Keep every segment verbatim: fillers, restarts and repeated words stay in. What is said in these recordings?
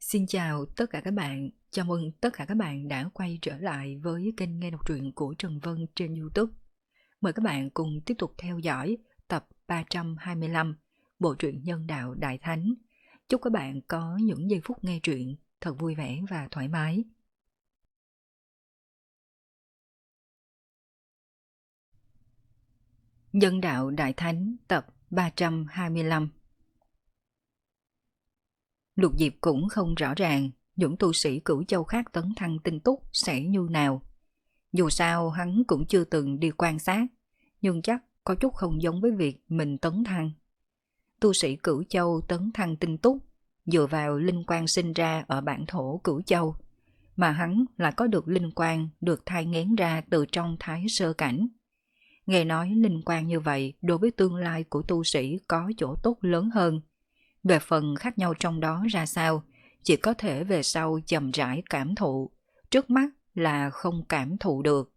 Xin chào tất cả các bạn, chào mừng tất cả các bạn đã quay trở lại với kênh nghe đọc truyện của Trần Vân trên YouTube. Mời các bạn cùng tiếp tục theo dõi tập ba trăm hai mươi lăm bộ truyện Nhân Đạo Đại Thánh. Chúc các bạn có những giây phút nghe truyện thật vui vẻ và thoải mái. Nhân Đạo Đại Thánh tập ba trăm hai mươi lăm. Lục Diệp cũng không rõ ràng những tu sĩ Cửu Châu khác tấn thăng tinh túc sẽ như nào. Dù sao hắn cũng chưa từng đi quan sát, nhưng chắc có chút không giống với việc mình tấn thăng. Tu sĩ Cửu Châu tấn thăng tinh túc dựa vào linh quang sinh ra ở bản thổ Cửu Châu, mà hắn lại có được linh quang được thai nghén ra từ trong thái sơ cảnh. Nghe nói linh quang như vậy đối với tương lai của tu sĩ có chỗ tốt lớn hơn. Về phần khác nhau trong đó ra sao, chỉ có thể về sau chậm rãi cảm thụ, trước mắt là không cảm thụ được.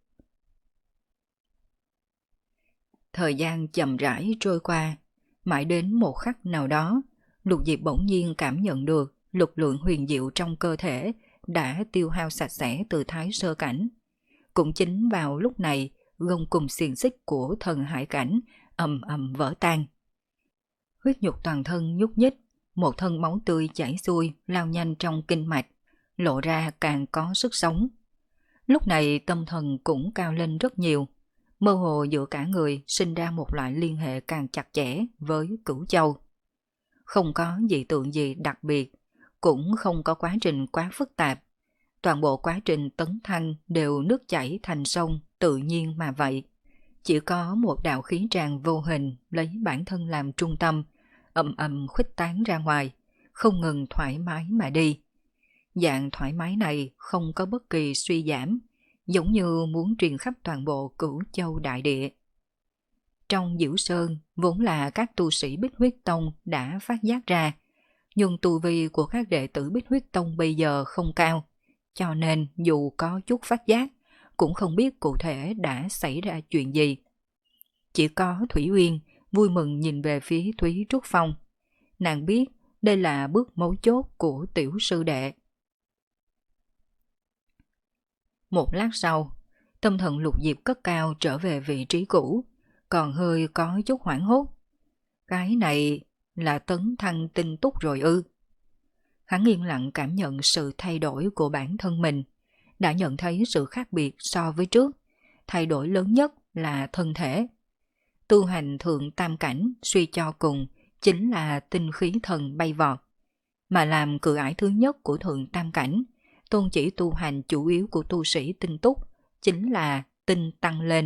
Thời gian chậm rãi trôi qua, mãi đến một khắc nào đó, Lục Diệp bỗng nhiên cảm nhận được lực lượng huyền diệu trong cơ thể đã tiêu hao sạch sẽ từ thái sơ cảnh. Cũng chính vào lúc này, gông cùng xiềng xích của thần hải cảnh ầm ầm vỡ tan. Huyết nhục toàn thân nhúc nhích, một thân máu tươi chảy xuôi lao nhanh trong kinh mạch, lộ ra càng có sức sống. Lúc này tâm thần cũng cao lên rất nhiều, mơ hồ giữa cả người sinh ra một loại liên hệ càng chặt chẽ với Cửu Châu. Không có dị tượng gì đặc biệt, cũng không có quá trình quá phức tạp. Toàn bộ quá trình tấn thăng đều nước chảy thành sông tự nhiên mà vậy. Chỉ có một đạo khí tràng vô hình lấy bản thân làm trung tâm, ầm ầm khuếch tán ra ngoài, không ngừng thoải mái mà đi. Dạng thoải mái này không có bất kỳ suy giảm, giống như muốn truyền khắp toàn bộ Cửu Châu đại địa. Trong Diễu Sơn vốn là các tu sĩ Bích Huyết Tông đã phát giác ra, nhưng tu vi của các đệ tử Bích Huyết Tông bây giờ không cao, cho nên dù có chút phát giác, cũng không biết cụ thể đã xảy ra chuyện gì. Chỉ có Thủy Uyên vui mừng nhìn về phía Thúy Trúc Phong. Nàng biết đây là bước mấu chốt của tiểu sư đệ. Một lát sau, tâm thần Lục Diệp cất cao trở về vị trí cũ, còn hơi có chút hoảng hốt. Cái này là tấn thăng tinh túc rồi ư? Hắn yên lặng cảm nhận sự thay đổi của bản thân mình, đã nhận thấy sự khác biệt so với trước. Thay đổi lớn nhất là thân thể. Tu hành thượng tam cảnh suy cho cùng chính là tinh khí thần bay vọt. Mà làm cửa ải thứ nhất của thượng tam cảnh, tôn chỉ tu hành chủ yếu của tu sĩ tinh túc chính là tinh tăng lên.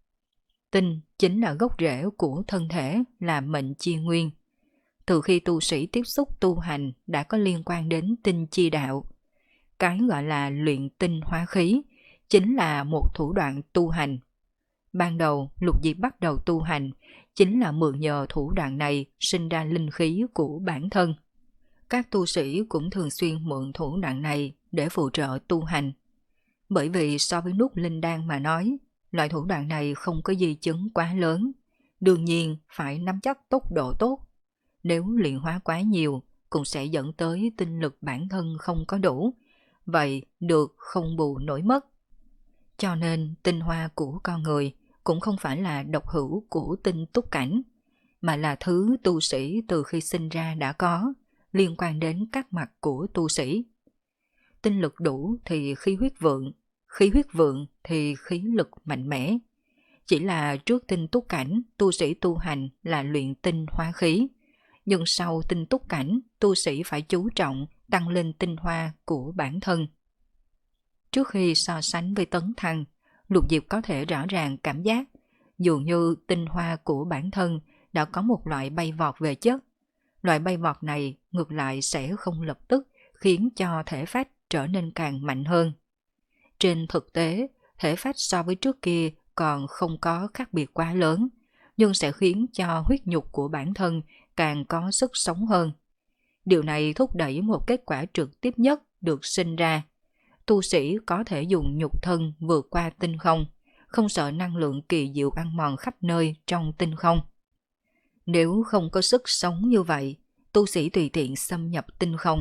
Tinh chính là gốc rễ của thân thể, là mệnh chi nguyên. Từ khi tu sĩ tiếp xúc tu hành đã có liên quan đến tinh chi đạo. Cái gọi là luyện tinh hóa khí chính là một thủ đoạn tu hành. Ban đầu Lục Diệp bắt đầu tu hành chính là mượn nhờ thủ đoạn này sinh ra linh khí của bản thân. Các tu sĩ cũng thường xuyên mượn thủ đoạn này để phụ trợ tu hành. Bởi vì so với nút linh đan mà nói, loại thủ đoạn này không có di chứng quá lớn, đương nhiên phải nắm chắc tốc độ tốt. Nếu luyện hóa quá nhiều cũng sẽ dẫn tới tinh lực bản thân không có đủ, vậy được không bù nổi mất. Cho nên tinh hoa của con người cũng không phải là độc hữu của tinh túc cảnh, mà là thứ tu sĩ từ khi sinh ra đã có, liên quan đến các mặt của tu sĩ. Tinh lực đủ thì khí huyết vượng, khí huyết vượng thì khí lực mạnh mẽ. Chỉ là trước tinh túc cảnh, tu sĩ tu hành là luyện tinh hóa khí, nhưng sau tinh túc cảnh, tu sĩ phải chú trọng tăng lên tinh hoa của bản thân. Trước khi so sánh với tấn thăng, Lục Diệp có thể rõ ràng cảm giác dường như tinh hoa của bản thân đã có một loại bay vọt về chất. Loại bay vọt này ngược lại sẽ không lập tức khiến cho thể phách trở nên càng mạnh hơn. Trên thực tế, thể phách so với trước kia còn không có khác biệt quá lớn, nhưng sẽ khiến cho huyết nhục của bản thân càng có sức sống hơn. Điều này thúc đẩy một kết quả trực tiếp nhất được sinh ra. Tu sĩ có thể dùng nhục thân vượt qua tinh không, không sợ năng lượng kỳ diệu ăn mòn khắp nơi trong tinh không. Nếu không có sức sống như vậy, tu sĩ tùy tiện xâm nhập tinh không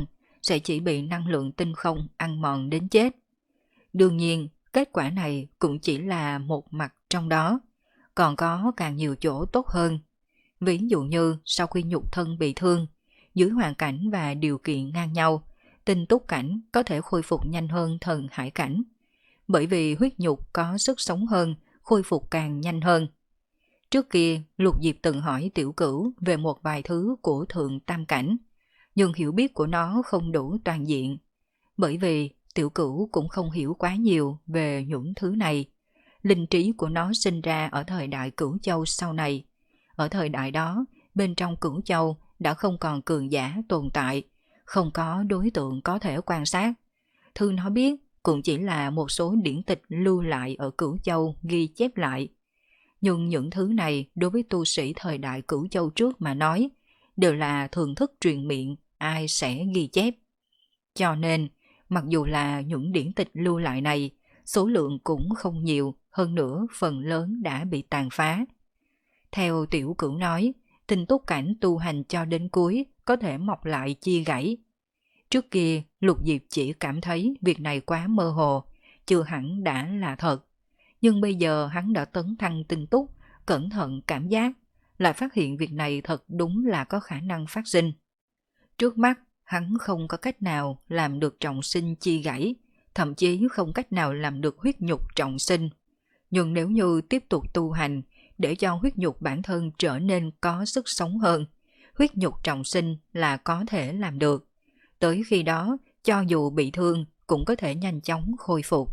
sẽ chỉ bị năng lượng tinh không ăn mòn đến chết. Đương nhiên, kết quả này cũng chỉ là một mặt trong đó, còn có càng nhiều chỗ tốt hơn. Ví dụ như sau khi nhục thân bị thương, dưới hoàn cảnh và điều kiện ngang nhau, tinh túc cảnh có thể khôi phục nhanh hơn thần hải cảnh. Bởi vì huyết nhục có sức sống hơn, khôi phục càng nhanh hơn. Trước kia, Lục Diệp từng hỏi Tiểu Cửu về một vài thứ của thượng tam cảnh, nhưng hiểu biết của nó không đủ toàn diện. Bởi vì Tiểu Cửu cũng không hiểu quá nhiều về những thứ này. Linh trí của nó sinh ra ở thời đại Cửu Châu sau này. Ở thời đại đó, bên trong Cửu Châu đã không còn cường giả tồn tại, không có đối tượng có thể quan sát. Thứ nó biết cũng chỉ là một số điển tịch lưu lại ở Cửu Châu ghi chép lại. Nhưng những thứ này đối với tu sĩ thời đại Cửu Châu trước mà nói, đều là thường thức truyền miệng, ai sẽ ghi chép. Cho nên, mặc dù là những điển tịch lưu lại này, số lượng cũng không nhiều, hơn nữa phần lớn đã bị tàn phá. Theo Tiểu Cửu nói, tinh túc cảnh tu hành cho đến cuối có thể mọc lại chia gãy. Trước kia, Lục Diệp chỉ cảm thấy việc này quá mơ hồ, chưa hẳn đã là thật. Nhưng bây giờ hắn đã tấn thăng tinh túc, cẩn thận cảm giác, lại phát hiện việc này thật đúng là có khả năng phát sinh. Trước mắt, hắn không có cách nào làm được trọng sinh chi gãy, thậm chí không cách nào làm được huyết nhục trọng sinh. Nhưng nếu như tiếp tục tu hành, để cho huyết nhục bản thân trở nên có sức sống hơn, huyết nhục trọng sinh là có thể làm được. Tới khi đó, cho dù bị thương cũng có thể nhanh chóng khôi phục.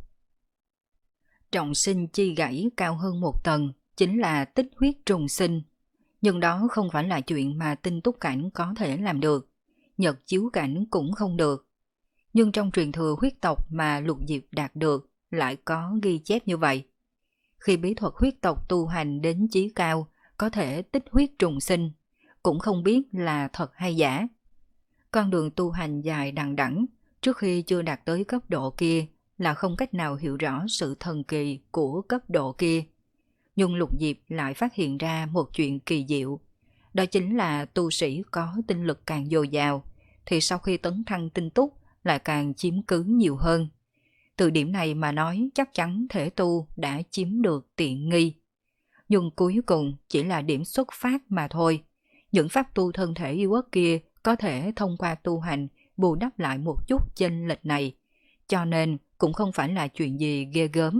Trọng sinh chi gãy cao hơn một tầng chính là tích huyết trùng sinh. Nhưng đó không phải là chuyện mà tinh túc cảnh có thể làm được. Nhật chiếu cảnh cũng không được. Nhưng trong truyền thừa huyết tộc mà Lục Diệp đạt được lại có ghi chép như vậy. Khi bí thuật huyết tộc tu hành đến chí cao, có thể tích huyết trùng sinh, cũng không biết là thật hay giả. Con đường tu hành dài đằng đẵng, trước khi chưa đạt tới cấp độ kia là không cách nào hiểu rõ sự thần kỳ của cấp độ kia. Nhưng Lục Diệp lại phát hiện ra một chuyện kỳ diệu. Đó chính là tu sĩ có tinh lực càng dồi dào, thì sau khi tấn thăng tinh túc lại càng chiếm cứ nhiều hơn. Từ điểm này mà nói chắc chắn thể tu đã chiếm được tiện nghi. Nhưng cuối cùng chỉ là điểm xuất phát mà thôi. Những pháp tu thân thể yếu ớt kia có thể thông qua tu hành bù đắp lại một chút chênh lệch này. Cho nên cũng không phải là chuyện gì ghê gớm.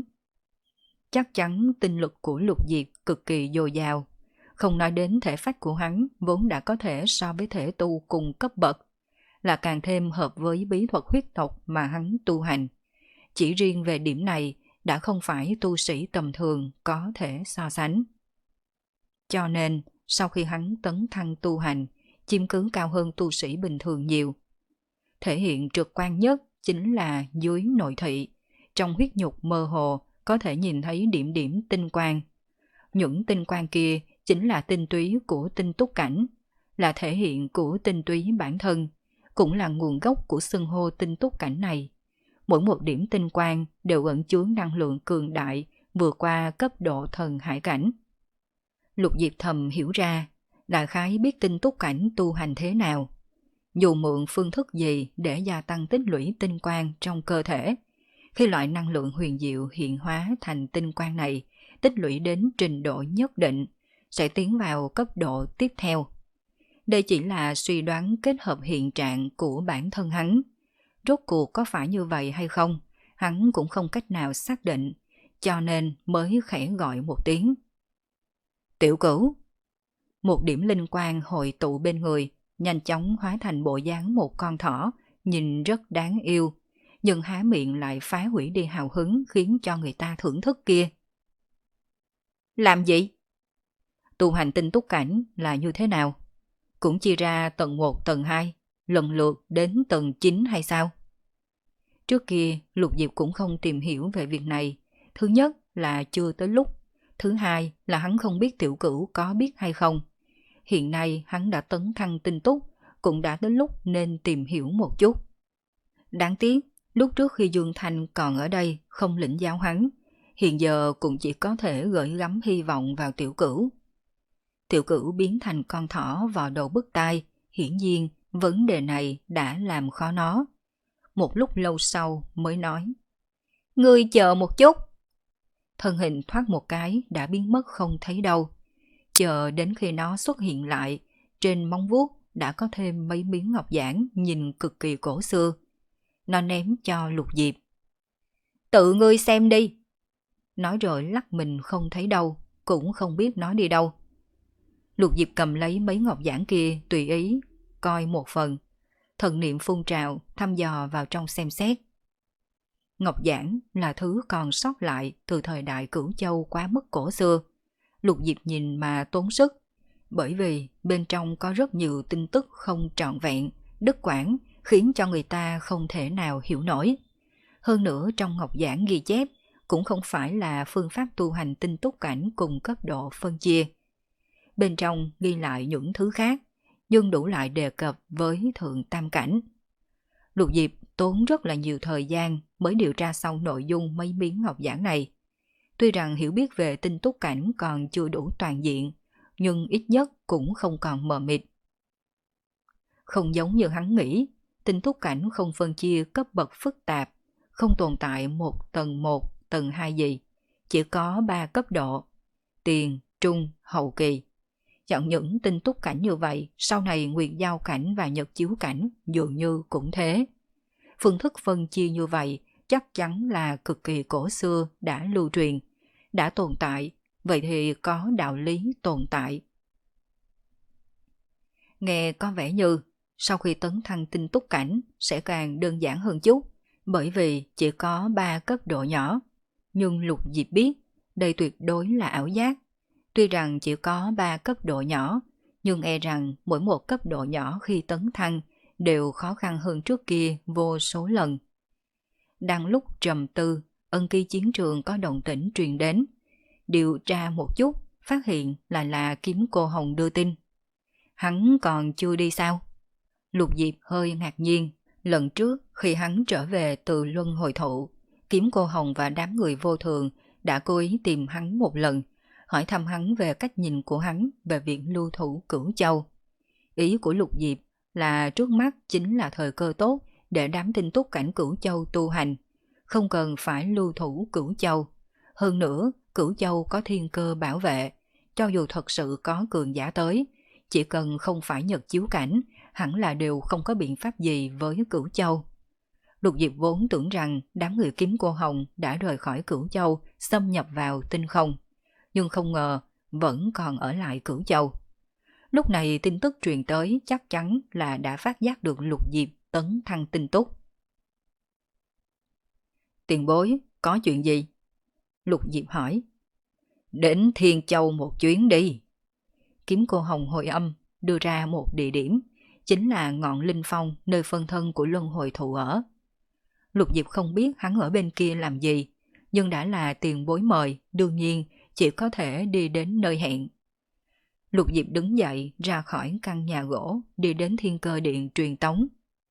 Chắc chắn tinh lực của Lục Diệp cực kỳ dồi dào. Không nói đến thể phách của hắn vốn đã có thể so với thể tu cùng cấp bậc, là càng thêm hợp với bí thuật huyết tộc mà hắn tu hành. Chỉ riêng về điểm này đã không phải tu sĩ tầm thường có thể so sánh. Cho nên, sau khi hắn tấn thăng tu hành, chiếm cứ cao hơn tu sĩ bình thường nhiều. Thể hiện trực quan nhất chính là dưới nội thị, trong huyết nhục mơ hồ có thể nhìn thấy điểm điểm tinh quang. Những tinh quang kia chính là tinh túy của tinh túc cảnh, là thể hiện của tinh túy bản thân, cũng là nguồn gốc của xưng hô tinh túc cảnh này. Mỗi một điểm tinh quang đều ẩn chứa năng lượng cường đại vượt qua cấp độ thần hải cảnh. Lục Diệp thầm hiểu ra, đại khái biết tinh túc cảnh tu hành thế nào. Dù mượn phương thức gì để gia tăng tích lũy tinh quang trong cơ thể, khi loại năng lượng huyền diệu hiện hóa thành tinh quang này tích lũy đến trình độ nhất định, sẽ tiến vào cấp độ tiếp theo. Đây chỉ là suy đoán kết hợp hiện trạng của bản thân hắn. Rốt cuộc có phải như vậy hay không, hắn cũng không cách nào xác định, cho nên mới khẽ gọi một tiếng. Tiểu Cửu. Một điểm linh quang hội tụ bên người, nhanh chóng hóa thành bộ dáng một con thỏ, nhìn rất đáng yêu, nhưng há miệng lại phá hủy đi hào hứng khiến cho người ta thưởng thức kia. Làm gì? Tu hành tinh túc cảnh là như thế nào? Cũng chia ra tầng một, tầng hai, lần lượt đến tầng chín hay sao? Trước kia, Lục Diệp cũng không tìm hiểu về việc này. Thứ nhất là chưa tới lúc. Thứ hai là hắn không biết Tiểu Cửu có biết hay không. Hiện nay hắn đã tấn thăng tinh túc, cũng đã đến lúc nên tìm hiểu một chút. Đáng tiếc, lúc trước khi Dương Thanh còn ở đây không lĩnh giáo hắn, hiện giờ cũng chỉ có thể gửi gắm hy vọng vào Tiểu Cửu. Tiểu Cửu biến thành con thỏ vào đầu bức tai, hiển nhiên vấn đề này đã làm khó nó. Một lúc lâu sau mới nói: Ngươi chờ một chút. Thân hình thoát một cái đã biến mất không thấy đâu. Chờ đến khi nó xuất hiện lại, trên móng vuốt đã có thêm mấy miếng ngọc giản nhìn cực kỳ cổ xưa. Nó ném cho Lục Diệp. Tự ngươi xem đi. Nói rồi lắc mình không thấy đâu, cũng không biết nó đi đâu. Lục Diệp cầm lấy mấy ngọc giản kia tùy ý, coi một phần. Thần niệm phun trào, thăm dò vào trong xem xét. Ngọc giản là thứ còn sót lại từ thời đại Cửu Châu quá mức cổ xưa. Lục Diệp nhìn mà tốn sức, bởi vì bên trong có rất nhiều tin tức không trọn vẹn, đứt quãng, khiến cho người ta không thể nào hiểu nổi. Hơn nữa trong ngọc giản ghi chép cũng không phải là phương pháp tu hành tinh túc cảnh cùng cấp độ phân chia. Bên trong ghi lại những thứ khác, nhưng đủ lại đề cập với thượng tam cảnh. Lục Diệp tốn rất là nhiều thời gian mới điều tra xong nội dung mấy miếng ngọc giản này. Tuy rằng hiểu biết về tinh túc cảnh còn chưa đủ toàn diện, nhưng ít nhất cũng không còn mờ mịt. Không giống như hắn nghĩ, tinh túc cảnh không phân chia cấp bậc phức tạp, không tồn tại một tầng một, tầng hai gì, chỉ có ba cấp độ: tiền, trung, hậu kỳ. Chẳng những tinh túc cảnh như vậy, sau này nguyệt giao cảnh và nhật chiếu cảnh dường như cũng thế. Phương thức phân chia như vậy chắc chắn là cực kỳ cổ xưa đã lưu truyền, đã tồn tại, vậy thì có đạo lý tồn tại. Nghe có vẻ như sau khi tấn thăng tinh túc cảnh sẽ càng đơn giản hơn chút, bởi vì chỉ có ba cấp độ nhỏ. Nhưng Lục Diệp biết đây tuyệt đối là ảo giác. Tuy rằng chỉ có ba cấp độ nhỏ, nhưng e rằng mỗi một cấp độ nhỏ khi tấn thăng đều khó khăn hơn trước kia vô số lần. Đang lúc trầm tư, ân ký chiến trường có động tĩnh truyền đến. Điều tra một chút, phát hiện là là Kiếm Cô Hồng đưa tin. Hắn còn chưa đi sao? Lục Diệp hơi ngạc nhiên. Lần trước khi hắn trở về từ luân hồi thụ, Kiếm Cô Hồng và đám người vô thường đã cố ý tìm hắn một lần, hỏi thăm hắn về cách nhìn của hắn về việc lưu thủ Cửu Châu. Ý của Lục Diệp là trước mắt chính là thời cơ tốt để đám tinh túc cảnh Cửu Châu tu hành, không cần phải lưu thủ Cửu Châu. Hơn nữa, Cửu Châu có thiên cơ bảo vệ, cho dù thật sự có cường giả tới, chỉ cần không phải nhật chiếu cảnh, hẳn là đều không có biện pháp gì với Cửu Châu. Lục Diệp vốn tưởng rằng đám người Kiếm Cô Hồng đã rời khỏi Cửu Châu, xâm nhập vào tinh không, nhưng không ngờ vẫn còn ở lại Cửu Châu. Lúc này tin tức truyền tới chắc chắn là đã phát giác được Lục Diệp tấn thăng tinh túc. Tiền bối, có chuyện gì? Lục Diệp hỏi. Đến Thiên Châu một chuyến đi. Kiếm Cô Hồng hồi âm đưa ra một địa điểm, chính là ngọn Linh Phong nơi phân thân của luân hồi thụ ở. Lục Diệp không biết hắn ở bên kia làm gì, nhưng đã là tiền bối mời, đương nhiên chỉ có thể đi đến nơi hẹn. Lục Diệp đứng dậy ra khỏi căn nhà gỗ, đi đến Thiên Cơ Điện truyền tống.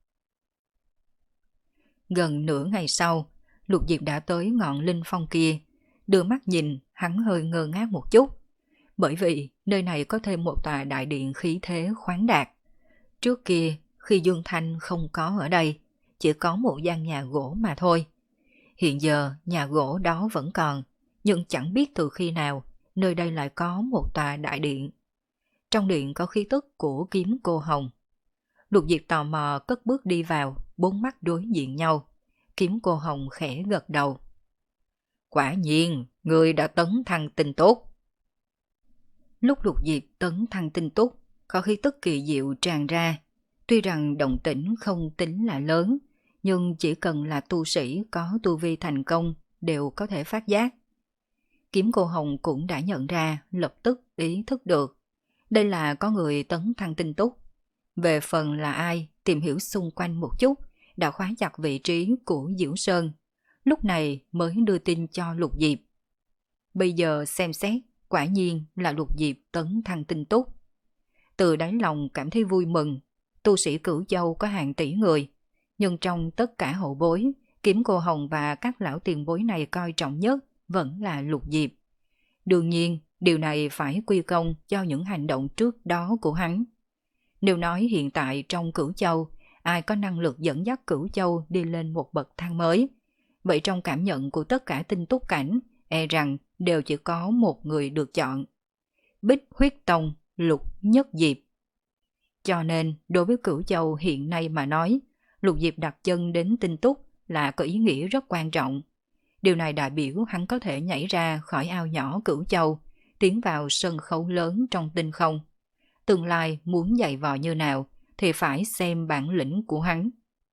Gần nửa ngày sau, Lục Diệp đã tới ngọn Linh Phong kia. Đưa mắt nhìn, hắn hơi ngơ ngác một chút, bởi vì nơi này có thêm một tòa đại điện khí thế khoáng đạt. Trước kia, khi Dương Thanh không có ở đây, chỉ có một gian nhà gỗ mà thôi. Hiện giờ, nhà gỗ đó vẫn còn, nhưng chẳng biết từ khi nào, nơi đây lại có một tòa đại điện. Trong điện có khí tức của Kiếm Cô Hồng. Lục Diệp tò mò cất bước đi vào, bốn mắt đối diện nhau. Kiếm Cô Hồng khẽ gật đầu. Quả nhiên, người đã tấn thăng tinh túc. Lúc Lục Diệp tấn thăng tinh túc, có khí tức kỳ diệu tràn ra. Tuy rằng động tĩnh không tính là lớn, nhưng chỉ cần là tu sĩ có tu vi thành công đều có thể phát giác. Kiếm Cô Hồng cũng đã nhận ra, lập tức ý thức được. Đây là có người tấn thăng tinh túc. Về phần là ai, tìm hiểu xung quanh một chút, đã khóa chặt vị trí của Diễu Sơn. Lúc này mới đưa tin cho Lục Diệp. Bây giờ xem xét, quả nhiên là Lục Diệp tấn thăng tinh túc. Từ đáy lòng cảm thấy vui mừng. Tu sĩ Cửu Châu có hàng tỷ người, nhưng trong tất cả hậu bối, Kiếm Cô Hồng và các lão tiền bối này coi trọng nhất vẫn là Lục Diệp. Đương nhiên, điều này phải quy công cho những hành động trước đó của hắn. Nếu nói hiện tại trong Cửu Châu, ai có năng lực dẫn dắt Cửu Châu đi lên một bậc thang mới, vậy trong cảm nhận của tất cả tinh túc cảnh, e rằng đều chỉ có một người được chọn. Bích Huyết Tông Lục Nhất Diệp. Cho nên, đối với Cửu Châu hiện nay mà nói, Lục Diệp đặt chân đến tinh túc là có ý nghĩa rất quan trọng. Điều này đại biểu hắn có thể nhảy ra khỏi ao nhỏ Cửu Châu, tiến vào sân khấu lớn trong tinh không. Tương lai muốn dày vò như nào thì phải xem bản lĩnh của hắn.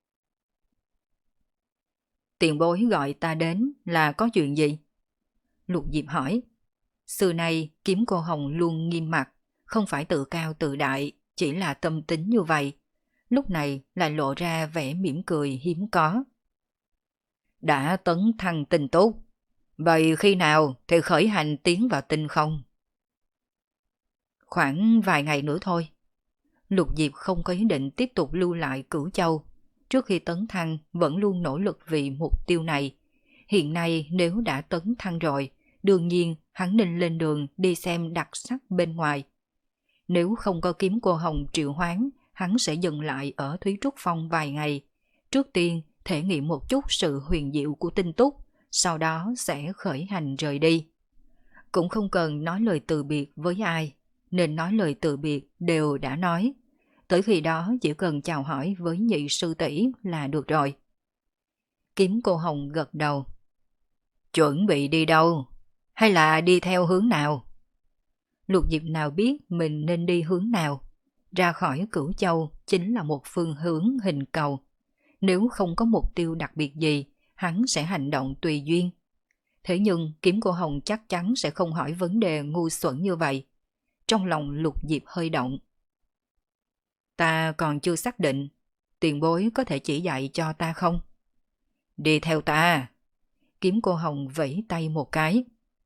Tiền bối gọi ta đến là có chuyện gì? Lục Diệp hỏi. Xưa nay Kiếm Cô Hồng luôn nghiêm mặt, không phải tự cao tự đại, chỉ là tâm tính như vậy. Lúc này lại lộ ra vẻ mỉm cười hiếm có. Đã tấn thăng tinh túc, vậy khi nào thì khởi hành tiến vào tinh không? Khoảng vài ngày nữa thôi. Lục Diệp không có ý định tiếp tục lưu lại Cửu Châu. Trước khi tấn thăng vẫn luôn nỗ lực vì mục tiêu này. Hiện nay nếu đã tấn thăng rồi, đương nhiên hắn nên lên đường đi xem đặc sắc bên ngoài. Nếu không có Kiếm Cô Hồng triệu hoán, hắn sẽ dừng lại ở Thúy Trúc Phong vài ngày. Trước tiên thể nghiệm một chút sự huyền diệu của tinh túc, sau đó sẽ khởi hành rời đi. Cũng không cần nói lời từ biệt với ai, nên nói lời từ biệt đều đã nói. Tới khi đó chỉ cần chào hỏi với nhị sư tỷ là được rồi. Kiếm Cô Hồng gật đầu. Chuẩn bị đi đâu? Hay là đi theo hướng nào? Lục Diệp nào biết mình nên đi hướng nào. Ra khỏi Cửu Châu chính là một phương hướng hình cầu. Nếu không có mục tiêu đặc biệt gì, hắn sẽ hành động tùy duyên. Thế nhưng Kiếm Cô Hồng chắc chắn sẽ không hỏi vấn đề ngu xuẩn như vậy. Trong lòng Lục Diệp hơi động. Ta còn chưa xác định, tiền bối có thể chỉ dạy cho ta không? Đi theo ta. Kiếm Cô Hồng vẫy tay một cái.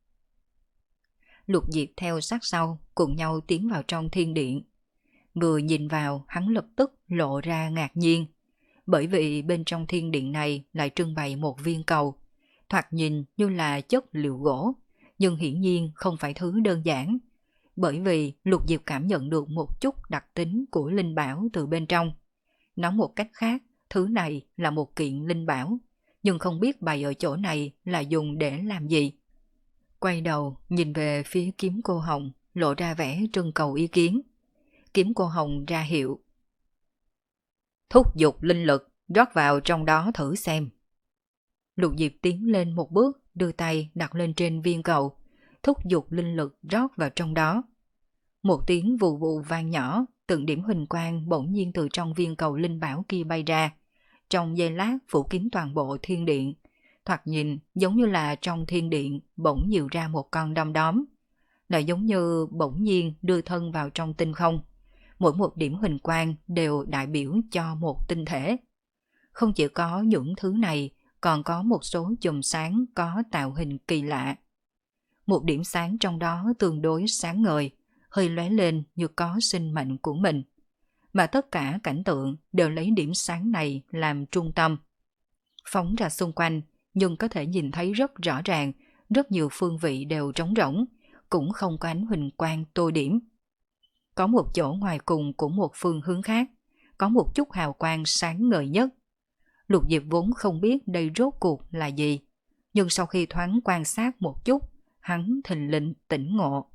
Lục Diệp theo sát sau, cùng nhau tiến vào trong thiên điện. Vừa nhìn vào, hắn lập tức lộ ra ngạc nhiên. Bởi vì bên trong thiên điện này lại trưng bày một viên cầu. Thoạt nhìn như là chất liệu gỗ, nhưng hiển nhiên không phải thứ đơn giản. Bởi vì Lục Diệp cảm nhận được một chút đặc tính của linh bảo từ bên trong. Nói một cách khác, thứ này là một kiện linh bảo, nhưng không biết bày ở chỗ này là dùng để làm gì. Quay đầu nhìn về phía Kiếm Cô Hồng, lộ ra vẻ trưng cầu ý kiến. Kiếm Cô Hồng ra hiệu. Thúc giục linh lực, rót vào trong đó thử xem. Lục Diệp tiến lên một bước, đưa tay đặt lên trên viên cầu, thúc giục linh lực rót vào trong đó. Một tiếng vù vù vang nhỏ, từng điểm huỳnh quang bỗng nhiên từ trong viên cầu linh bảo kia bay ra. Trong giây lát phủ kín toàn bộ thiên điện. Thoạt nhìn giống như là trong thiên điện bỗng nhiều ra một con đom đóm. Lại giống như bỗng nhiên đưa thân vào trong tinh không. Mỗi một điểm huỳnh quang đều đại biểu cho một tinh thể. Không chỉ có những thứ này, còn có một số chùm sáng có tạo hình kỳ lạ. Một điểm sáng trong đó tương đối sáng ngời, hơi lóe lên như có sinh mệnh của mình. Mà tất cả cảnh tượng đều lấy điểm sáng này làm trung tâm. Phóng ra xung quanh, nhưng có thể nhìn thấy rất rõ ràng, rất nhiều phương vị đều trống rỗng, cũng không có ánh huỳnh quang tô điểm. Có một chỗ ngoài cùng của một phương hướng khác, có một chút hào quang sáng ngời nhất. Lục Diệp vốn không biết đây rốt cuộc là gì, nhưng sau khi thoáng quan sát một chút, hắn thình lình tỉnh ngộ.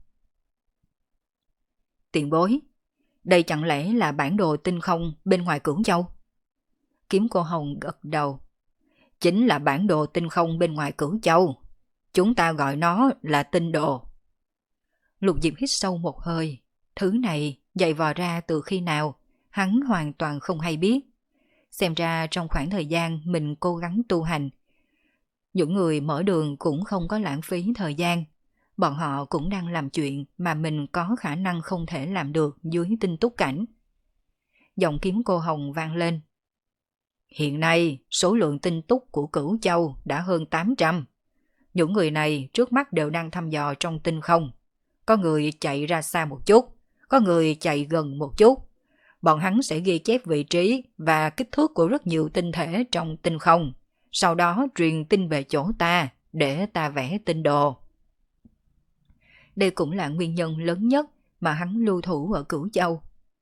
Tiền bối, đây chẳng lẽ là bản đồ tinh không bên ngoài Cửu Châu? Kiếm Cô Hồng gật đầu. Chính là bản đồ tinh không bên ngoài Cửu Châu. Chúng ta gọi nó là tinh đồ. Lục Diệp hít sâu một hơi. Thứ này dạy vò ra từ khi nào, hắn hoàn toàn không hay biết. Xem ra trong khoảng thời gian mình cố gắng tu hành, những người mở đường cũng không có lãng phí thời gian. Bọn họ cũng đang làm chuyện mà mình có khả năng không thể làm được dưới tinh túc cảnh. Giọng Kiếm Cô Hồng vang lên. Hiện nay, số lượng tinh túc của Cửu Châu đã hơn tám trăm. Những người này trước mắt đều đang thăm dò trong tinh không. Có người chạy ra xa một chút, có người chạy gần một chút. Bọn hắn sẽ ghi chép vị trí và kích thước của rất nhiều tinh thể trong tinh không. Sau đó truyền tin về chỗ ta, để ta vẽ tinh đồ. Đây cũng là nguyên nhân lớn nhất mà hắn lưu thủ ở Cửu Châu.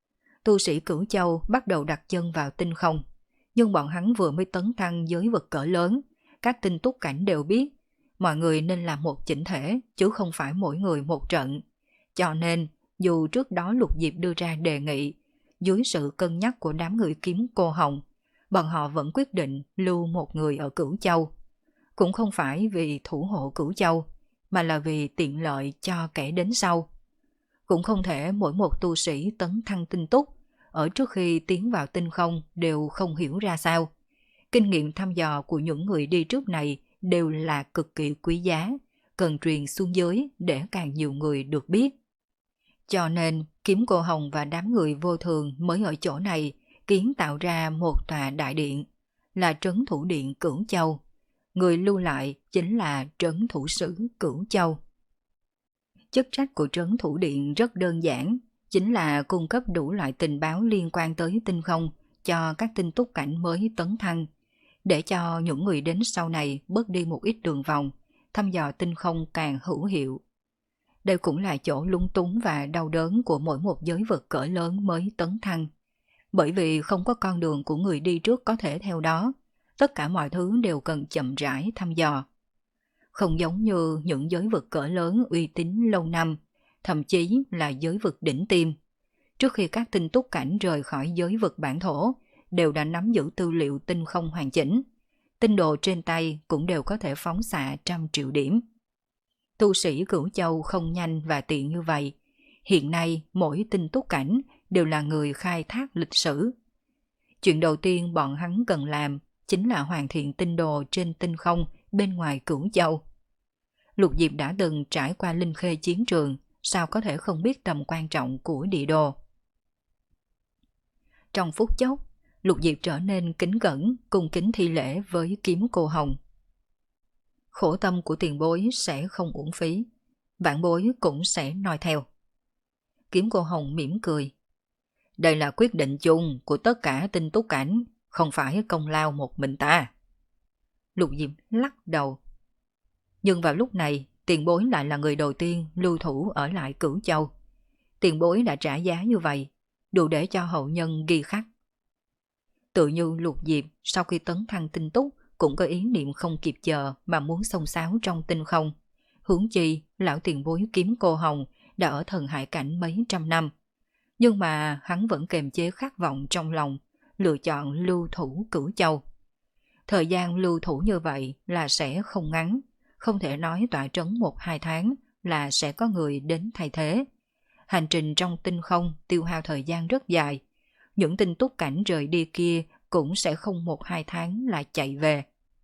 tu sĩ Cửu Châu bắt đầu đặt chân vào tinh không. Nhưng bọn hắn vừa mới tấn thăng giới vực cỡ lớn, các tinh túc cảnh đều biết, mọi người nên làm một chỉnh thể, chứ không phải mỗi người một trận. Cho nên, dù trước đó Lục Diệp đưa ra đề nghị, dưới sự cân nhắc của đám người kiếm cô Hồng, bọn họ vẫn quyết định lưu một người ở Cửu Châu. Cũng không phải vì thủ hộ Cửu Châu, mà là vì tiện lợi cho kẻ đến sau. Cũng không thể mỗi một tu sĩ tấn thăng tinh túc, ở trước khi tiến vào tinh không đều không hiểu ra sao. Kinh nghiệm thăm dò của những người đi trước này đều là cực kỳ quý giá, cần truyền xuống dưới để càng nhiều người được biết. Cho nên, kiếm cô Hồng và đám người vô thường mới ở chỗ này kiến tạo ra một tòa đại điện, là Trấn Thủ Điện Cửu Châu. Người lưu lại chính là Trấn Thủ Sứ Cửu Châu. Chức trách của Trấn Thủ Điện rất đơn giản, chính là cung cấp đủ loại tình báo liên quan tới tinh không cho các tinh túc cảnh mới tấn thăng, để cho những người đến sau này bớt đi một ít đường vòng, thăm dò tinh không càng hữu hiệu. Đây cũng là chỗ lúng túng và đau đớn của mỗi một giới vực cỡ lớn mới tấn thăng. Bởi vì không có con đường của người đi trước có thể theo đó, tất cả mọi thứ đều cần chậm rãi thăm dò. Không giống như những giới vực cỡ lớn uy tín lâu năm, thậm chí là giới vực đỉnh tiêm. Trước khi các tinh túc cảnh rời khỏi giới vực bản thổ, đều đã nắm giữ tư liệu tinh không hoàn chỉnh. Tinh đồ trên tay cũng đều có thể phóng xạ trăm triệu điểm. Tu sĩ Cửu Châu không nhanh và tiện như vậy. Hiện nay mỗi tinh túc cảnh đều là người khai thác lịch sử. Chuyện đầu tiên bọn hắn cần làm chính là hoàn thiện tinh đồ trên tinh không bên ngoài Cửu Châu. Lục Diệp đã từng trải qua linh khê chiến trường, sao có thể không biết tầm quan trọng của địa đồ. Trong phút chốc, Lục Diệp trở nên kính cẩn, cung kính thi lễ với kiếm cô Hồng. Khổ tâm của tiền bối sẽ không uổng phí, vạn bối cũng sẽ noi theo. Kiếm cô Hồng mỉm cười. Đây là quyết định chung của tất cả tinh túc cảnh, không phải công lao một mình ta. Lục Diệp lắc đầu. Nhưng vào lúc này, tiền bối lại là người đầu tiên lưu thủ ở lại Cửu Châu. Tiền bối đã trả giá như vậy, đủ để cho hậu nhân ghi khắc. Tự như Lục Diệp sau khi tấn thăng tinh túc cũng có ý niệm không kịp chờ mà muốn xông xáo trong tinh không. Huống chi, lão tiền bối kiếm cô Hồng đã ở thần hải cảnh mấy trăm năm. Nhưng mà hắn vẫn kềm chế khát vọng trong lòng, lựa chọn lưu thủ Cửu Châu. Thời gian lưu thủ như vậy là sẽ không ngắn, không thể nói tọa trấn một hai tháng là sẽ có người đến thay thế. Hành trình trong tinh không tiêu hao thời gian rất dài, những tinh túc cảnh rời đi kia cũng sẽ không một hai tháng là chạy về.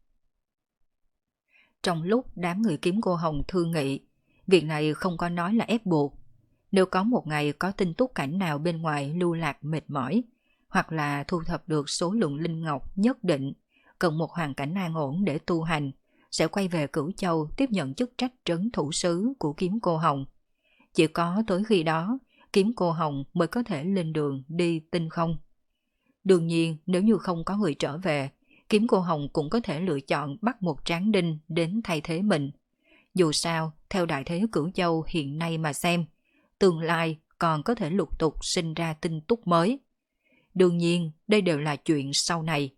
Trong lúc đám người kiếm cô Hồng thương nghị, việc này không có nói là ép buộc. Nếu có một ngày có tinh túc cảnh nào bên ngoài lưu lạc mệt mỏi, hoặc là thu thập được số lượng linh ngọc nhất định, cần một hoàn cảnh an ổn để tu hành, sẽ quay về Cửu Châu tiếp nhận chức trách trấn thủ sứ của kiếm cô Hồng. Chỉ có tới khi đó, kiếm cô Hồng mới có thể lên đường đi tinh không. Đương nhiên, nếu như không có người trở về, kiếm cô Hồng cũng có thể lựa chọn bắt một tráng đinh đến thay thế mình. Dù sao, theo đại thế Cửu Châu hiện nay mà xem, tương lai còn có thể lục tục sinh ra tinh túc mới. Đương nhiên, đây đều là chuyện sau này.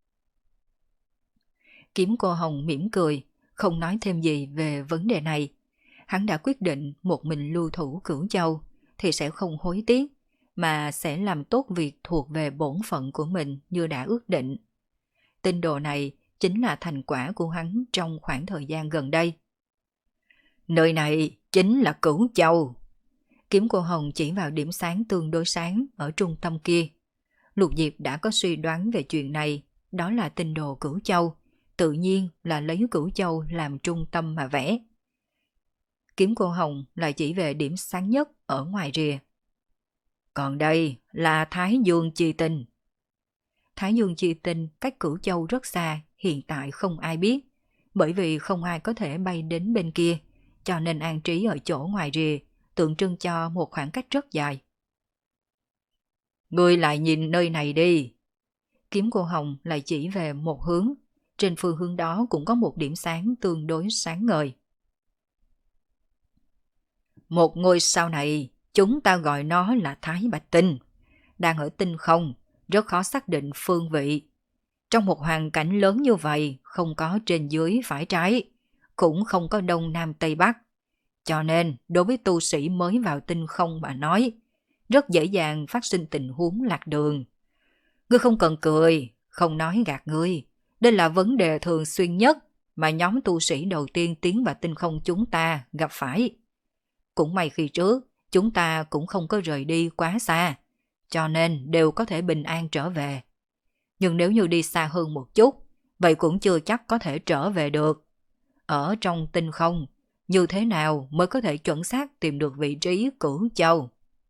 Kiếm cô Hồng mỉm cười, không nói thêm gì về vấn đề này. Hắn đã quyết định một mình lưu thủ Cửu Châu thì sẽ không hối tiếc, mà sẽ làm tốt việc thuộc về bổn phận của mình như đã ước định. Tinh đồ này chính là thành quả của hắn trong khoảng thời gian gần đây. Nơi này chính là Cửu Châu. Kiếm cô Hồng chỉ vào điểm sáng tương đối sáng ở trung tâm kia. Lục Diệp đã có suy đoán về chuyện này, đó là tinh đồ Cửu Châu, tự nhiên là lấy Cửu Châu làm trung tâm mà vẽ. Kiếm cô Hồng lại chỉ về điểm sáng nhất ở ngoài rìa. Còn đây là Thái Dương Chi Tinh. Thái Dương Chi Tinh cách Cửu Châu rất xa, hiện tại không ai biết, bởi vì không ai có thể bay đến bên kia, cho nên an trí ở chỗ ngoài rìa, tượng trưng cho một khoảng cách rất dài. Ngươi lại nhìn nơi này đi. Kiếm cô Hồng lại chỉ về một hướng, trên phương hướng đó cũng có một điểm sáng tương đối sáng ngời. Một ngôi sao này, chúng ta gọi nó là Thái Bạch Tinh. đang ở tinh không, rất khó xác định phương vị. Trong một hoàn cảnh lớn như vậy, không có trên dưới phải trái, cũng không có đông nam tây bắc. Cho nên, đối với tu sĩ mới vào tinh không mà nói, rất dễ dàng phát sinh tình huống lạc đường. Ngươi không cần cười, không nói gạt ngươi. Đây là vấn đề thường xuyên nhất mà nhóm tu sĩ đầu tiên tiến vào tinh không chúng ta gặp phải. Cũng may khi trước, chúng ta cũng không có rời đi quá xa, cho nên đều có thể bình an trở về. Nhưng nếu như đi xa hơn một chút, vậy cũng chưa chắc có thể trở về được. Ở trong tinh không, như thế nào mới có thể chuẩn xác tìm được vị trí Cửu Châu?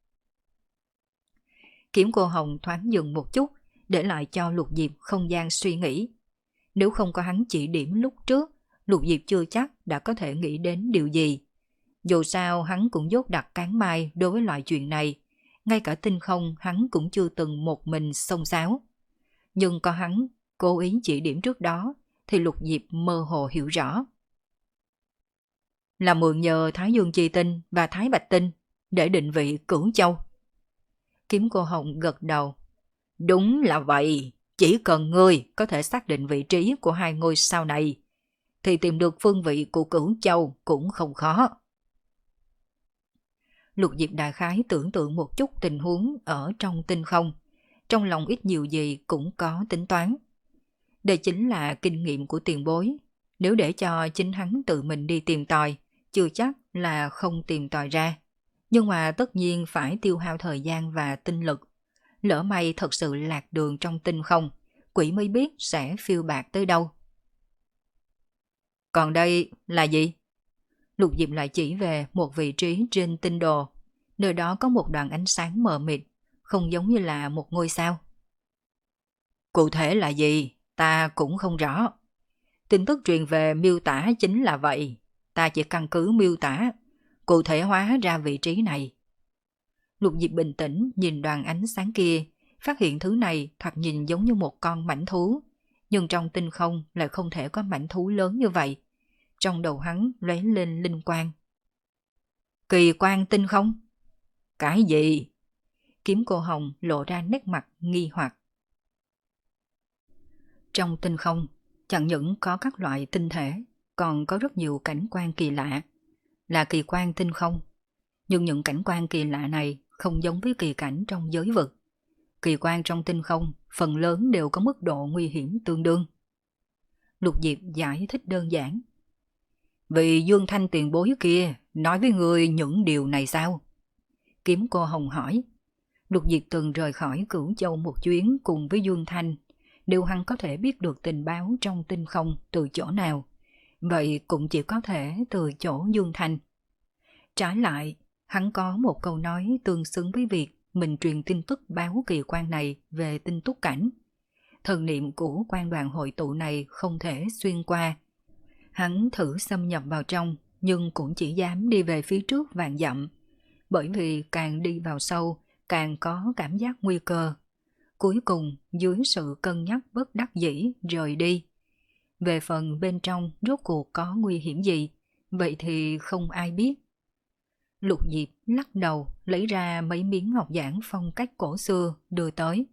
Kiếm Cô Hồng thoáng dừng một chút, để lại cho Lục Diệp không gian suy nghĩ. Nếu không có hắn chỉ điểm lúc trước, Lục Diệp chưa chắc đã có thể nghĩ đến điều gì. Dù sao hắn cũng dốt đặt cán mai đối với loại chuyện này, ngay cả tinh không hắn cũng chưa từng một mình xông xáo. Nhưng có hắn cố ý chỉ điểm trước đó thì Lục Diệp mơ hồ hiểu rõ. Là mượn nhờ Thái Dương Chi Tinh và Thái Bạch Tinh để định vị Cửu Châu. Kiếm Cô Hồng gật đầu. Đúng là vậy, chỉ cần ngươi có thể xác định vị trí của hai ngôi sao này, thì tìm được phương vị của Cửu Châu cũng không khó. Lục Diệp đại khái tưởng tượng một chút tình huống ở trong tinh không, trong lòng ít nhiều gì cũng có tính toán. Đây chính là kinh nghiệm của tiền bối, nếu để cho chính hắn tự mình đi tìm tòi, chưa chắc là không tìm tòi ra. Nhưng mà tất nhiên phải tiêu hao thời gian và tinh lực. Lỡ may thật sự lạc đường trong tinh không, quỷ mới biết sẽ phiêu bạt tới đâu. Còn đây là gì? Lục Diệp lại chỉ về một vị trí trên tinh đồ. Nơi đó có một đoạn ánh sáng mờ mịt, không giống như là một ngôi sao. Cụ thể là gì? Ta cũng không rõ. Tin tức truyền về miêu tả chính là vậy. Ta chỉ căn cứ miêu tả, cụ thể hóa ra vị trí này. Lục Diệp bình tĩnh nhìn đoàn ánh sáng kia, phát hiện thứ này thoạt nhìn giống như một con mãnh thú, nhưng trong tinh không lại không thể có mãnh thú lớn như vậy. Trong đầu hắn lóe lên linh quang. Kỳ quan tinh không? Cái gì? Kiếm Cô Hồng lộ ra nét mặt nghi hoặc. Trong tinh không, chẳng những có các loại tinh thể, còn có rất nhiều cảnh quan kỳ lạ. Là kỳ quan tinh không. Nhưng những cảnh quan kỳ lạ này không giống với kỳ cảnh trong giới vực. Kỳ quan trong tinh không phần lớn đều có mức độ nguy hiểm tương đương. Lục Diệp giải thích đơn giản. Vì Dương Thanh tiền bối kia nói với người những điều này sao? Kiếm Cô Hồng hỏi. Lục Diệp từng rời khỏi Cửu Châu một chuyến cùng với Dương Thanh. Nếu hắn có thể biết được tình báo trong tinh không từ chỗ nào, vậy cũng chỉ có thể từ chỗ Dương Thanh. Trái lại, hắn có một câu nói tương xứng với việc mình truyền tin tức báo kỳ quan này về tinh túc cảnh. Thần niệm của quan đoàn hội tụ này không thể xuyên qua. Hắn thử xâm nhập vào trong, nhưng cũng chỉ dám đi về phía trước vạn dặm. Bởi vì càng đi vào sâu, càng có cảm giác nguy cơ. Cuối cùng, dưới sự cân nhắc bất đắc dĩ, rời đi. Về phần bên trong rốt cuộc có nguy hiểm gì, vậy thì không ai biết. Lục Diệp lắc đầu, lấy ra mấy miếng ngọc giản phong cách cổ xưa, đưa tới.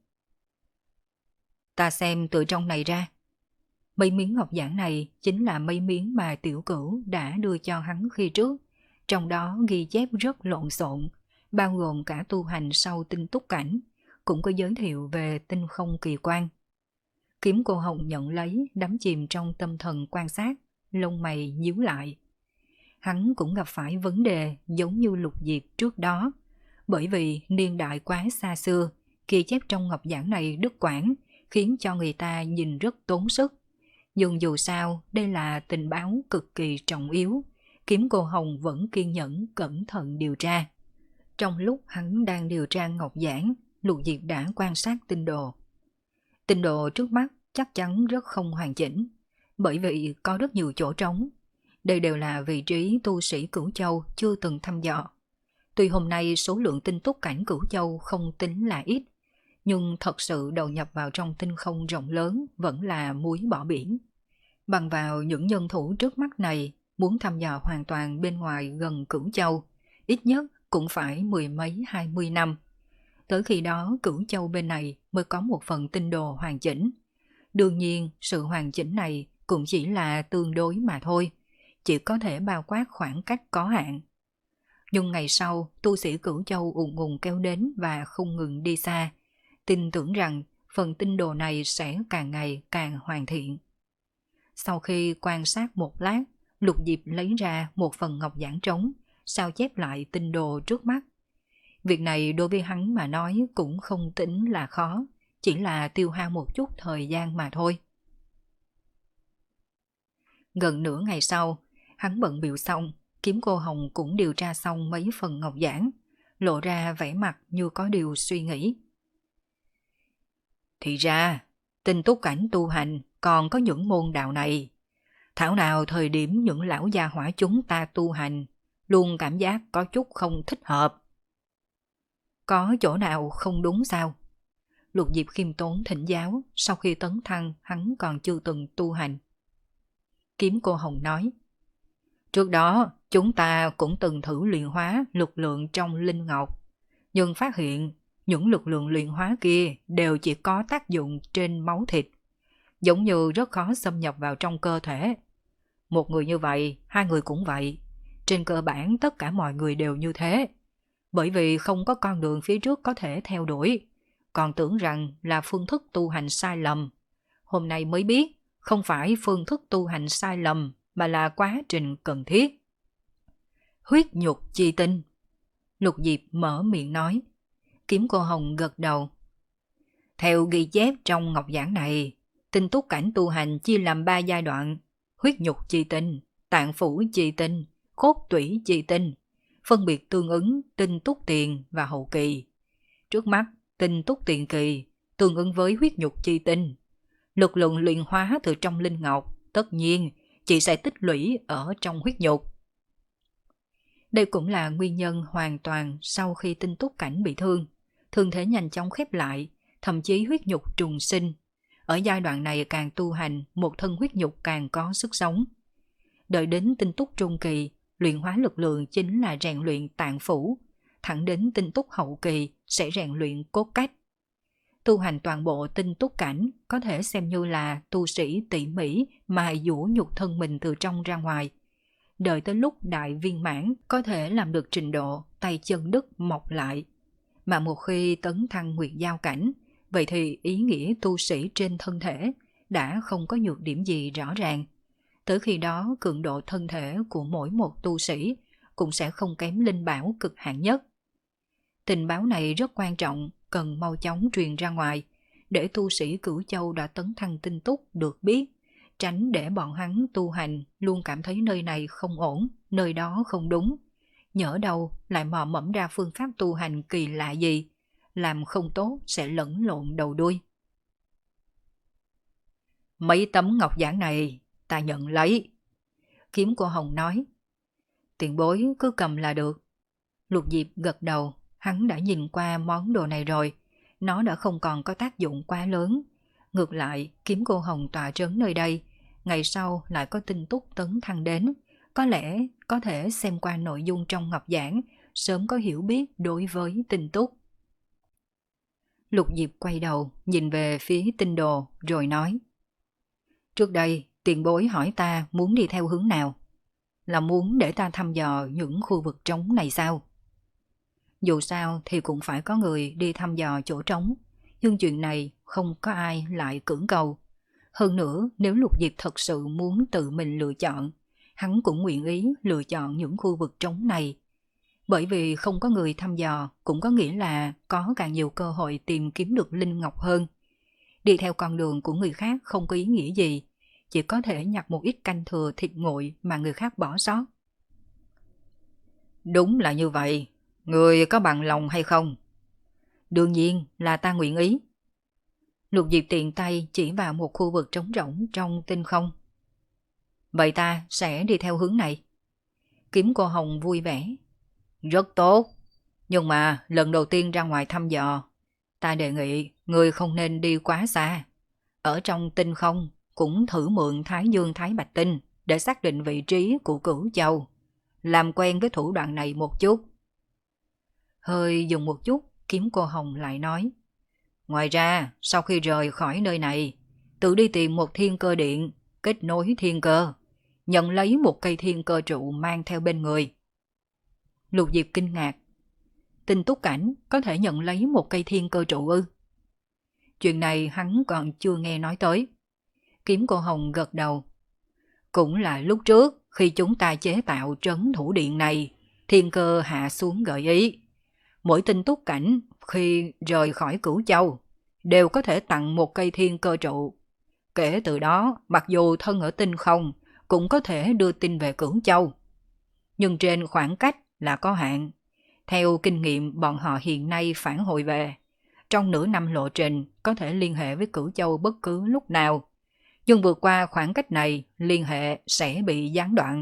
Ta xem từ trong này ra. Mấy miếng ngọc giản này chính là mấy miếng mà Tiểu Cửu đã đưa cho hắn khi trước. Trong đó ghi chép rất lộn xộn, bao gồm cả tu hành sau tinh túc cảnh, cũng có giới thiệu về tinh không kỳ quan. Kiếm Cô Hồng nhận lấy, đắm chìm trong tâm thần quan sát, lông mày nhíu lại. Hắn cũng gặp phải vấn đề giống như Lục Diệp trước đó, bởi vì niên đại quá xa xưa, ghi chép trong ngọc giản này đứt quãng, khiến cho người ta nhìn rất tốn sức. Nhưng dù sao, đây là tình báo cực kỳ trọng yếu, Kiếm Cô Hồng vẫn kiên nhẫn cẩn thận điều tra. Trong lúc hắn đang điều tra ngọc giản, Lục Diệp đã quan sát tinh đồ. Tinh đồ trước mắt chắc chắn rất không hoàn chỉnh, bởi vì có rất nhiều chỗ trống. Đây đều là vị trí tu sĩ Cửu Châu chưa từng thăm dò. Tuy hôm nay số lượng tinh túc cảnh Cửu Châu không tính là ít, nhưng thật sự đầu nhập vào trong tinh không rộng lớn vẫn là muối bỏ biển. Bằng vào những nhân thủ trước mắt này, muốn thăm dò hoàn toàn bên ngoài gần Cửu Châu, ít nhất cũng phải mười mấy hai mươi năm. Tới khi đó Cửu Châu bên này mới có một phần tinh đồ hoàn chỉnh. Đương nhiên sự hoàn chỉnh này cũng chỉ là tương đối mà thôi, chỉ có thể bao quát khoảng cách có hạn. Nhưng ngày sau, tu sĩ Cửu Châu ùn ùn kéo đến và không ngừng đi xa, tin tưởng rằng phần tinh đồ này sẽ càng ngày càng hoàn thiện. Sau khi quan sát một lát, Lục Diệp lấy ra một phần ngọc giản trống, sao chép lại tinh đồ trước mắt. Việc này đối với hắn mà nói cũng không tính là khó, chỉ là tiêu hao một chút thời gian mà thôi. Gần nửa ngày sau, hắn bận bịu xong, Kiếm Cô Hồng cũng điều tra xong mấy phần ngọc giản, lộ ra vẻ mặt như có điều suy nghĩ. Thì ra, tinh túc cảnh tu hành còn có những môn đạo này. Thảo nào thời điểm những lão gia hỏa chúng ta tu hành, luôn cảm giác có chút không thích hợp. Có chỗ nào không đúng sao? Lục Diệp khiêm tốn thỉnh giáo, sau khi tấn thăng hắn còn chưa từng tu hành. Kiếm Cô Hồng nói, trước đó chúng ta cũng từng thử luyện hóa lực lượng trong linh ngọc, nhưng phát hiện những lực lượng luyện hóa kia đều chỉ có tác dụng trên máu thịt, giống như rất khó xâm nhập vào trong cơ thể. Một người như vậy, hai người cũng vậy. Trên cơ bản tất cả mọi người đều như thế. Bởi vì không có con đường phía trước có thể theo đuổi, còn tưởng rằng là phương thức tu hành sai lầm. Hôm nay mới biết, không phải phương thức tu hành sai lầm, mà là quá trình cần thiết. Huyết nhục chi tinh. Lục Diệp mở miệng nói. Kiếm Cô Hồng gật đầu. Theo ghi chép trong ngọc giản này, tinh túc cảnh tu hành chia làm ba giai đoạn: huyết nhục chi tinh, tạng phủ chi tinh, cốt tủy chi tinh, phân biệt tương ứng tinh túc tiền và hậu kỳ. Trước mắt, tinh túc tiền kỳ tương ứng với huyết nhục chi tinh. Lực lượng luyện hóa từ trong linh ngọc, tất nhiên chỉ sẽ tích lũy ở trong huyết nhục. Đây cũng là nguyên nhân hoàn toàn sau khi tinh túc cảnh bị thương, thương thế nhanh chóng khép lại, thậm chí huyết nhục trùng sinh. Ở giai đoạn này càng tu hành, một thân huyết nhục càng có sức sống. Đợi đến tinh túc trung kỳ, luyện hóa lực lượng chính là rèn luyện tạng phủ, thẳng đến tinh túc hậu kỳ sẽ rèn luyện cốt cách. Tu hành toàn bộ tinh túc cảnh có thể xem như là tu sĩ tỉ mỉ mài dũa nhục thân mình từ trong ra ngoài. Đợi tới lúc đại viên mãn có thể làm được trình độ tay chân đứt mọc lại. Mà một khi tấn thăng nguyệt giao cảnh, vậy thì ý nghĩa tu sĩ trên thân thể đã không có nhược điểm gì rõ ràng. Tới khi đó cường độ thân thể của mỗi một tu sĩ cũng sẽ không kém linh bảo cực hạn nhất. Tình báo này rất quan trọng, cần mau chóng truyền ra ngoài, để tu sĩ Cửu Châu đã tấn thăng tinh túc được biết, tránh để bọn hắn tu hành luôn cảm thấy nơi này không ổn, nơi đó không đúng. Nhỡ đâu lại mò mẫm ra phương pháp tu hành kỳ lạ gì, làm không tốt sẽ lẫn lộn đầu đuôi. Mấy tấm ngọc giản này ta nhận lấy. Kiếm Cô Hồng nói. Tiền bối cứ cầm là được. Lục Diệp gật đầu, hắn đã nhìn qua món đồ này rồi, nó đã không còn có tác dụng quá lớn. Ngược lại, Kiếm Cô Hồng tọa trấn nơi đây, ngày sau lại có tinh túc tấn thăng đến, có lẽ có thể xem qua nội dung trong ngọc giản, sớm có hiểu biết đối với tinh túc. Lục Diệp quay đầu, nhìn về phía tinh đồ, rồi nói. Trước đây, tiền bối hỏi ta muốn đi theo hướng nào? Là muốn để ta thăm dò những khu vực trống này sao? Dù sao thì cũng phải có người đi thăm dò chỗ trống, nhưng chuyện này không có ai lại cưỡng cầu. Hơn nữa, nếu Lục Diệp thật sự muốn tự mình lựa chọn, hắn cũng nguyện ý lựa chọn những khu vực trống này. Bởi vì không có người thăm dò cũng có nghĩa là có càng nhiều cơ hội tìm kiếm được linh ngọc hơn. Đi theo con đường của người khác không có ý nghĩa gì, chỉ có thể nhặt một ít canh thừa thịt nguội mà người khác bỏ sót. Đúng là như vậy, người có bằng lòng hay không? Đương nhiên là ta nguyện ý. Lục Diệp tiện tay chỉ vào một khu vực trống rỗng trong tinh không. Vậy ta sẽ đi theo hướng này. Kiếm Cô Hồng vui vẻ. Rất tốt, nhưng mà lần đầu tiên ra ngoài thăm dò, ta đề nghị người không nên đi quá xa. Ở trong tinh không cũng thử mượn Thái Dương Thái Bạch Tinh để xác định vị trí của Cửu Châu. Làm quen với thủ đoạn này một chút. Hơi dùng một chút Kiếm Cô Hồng lại nói, ngoài ra, sau khi rời khỏi nơi này, tự đi tìm một thiên cơ điện, kết nối thiên cơ, nhận lấy một cây thiên cơ trụ mang theo bên người. Lục Diệp kinh ngạc, Tinh Túc Cảnh có thể nhận lấy một cây thiên cơ trụ ư? Chuyện này hắn còn chưa nghe nói tới. Kiếm Cô Hồng gật đầu. Cũng là lúc trước khi chúng ta chế tạo trấn thủ điện này, thiên cơ hạ xuống gợi ý. Mỗi Tinh Túc Cảnh khi rời khỏi Cửu Châu đều có thể tặng một cây thiên cơ trụ. Kể từ đó, mặc dù thân ở tinh không, cũng có thể đưa tin về Cửu Châu. Nhưng trên khoảng cách là có hạn. Theo kinh nghiệm bọn họ hiện nay phản hồi về, trong nửa năm lộ trình có thể liên hệ với Cửu Châu bất cứ lúc nào. Nhưng vượt qua khoảng cách này, liên hệ sẽ bị gián đoạn.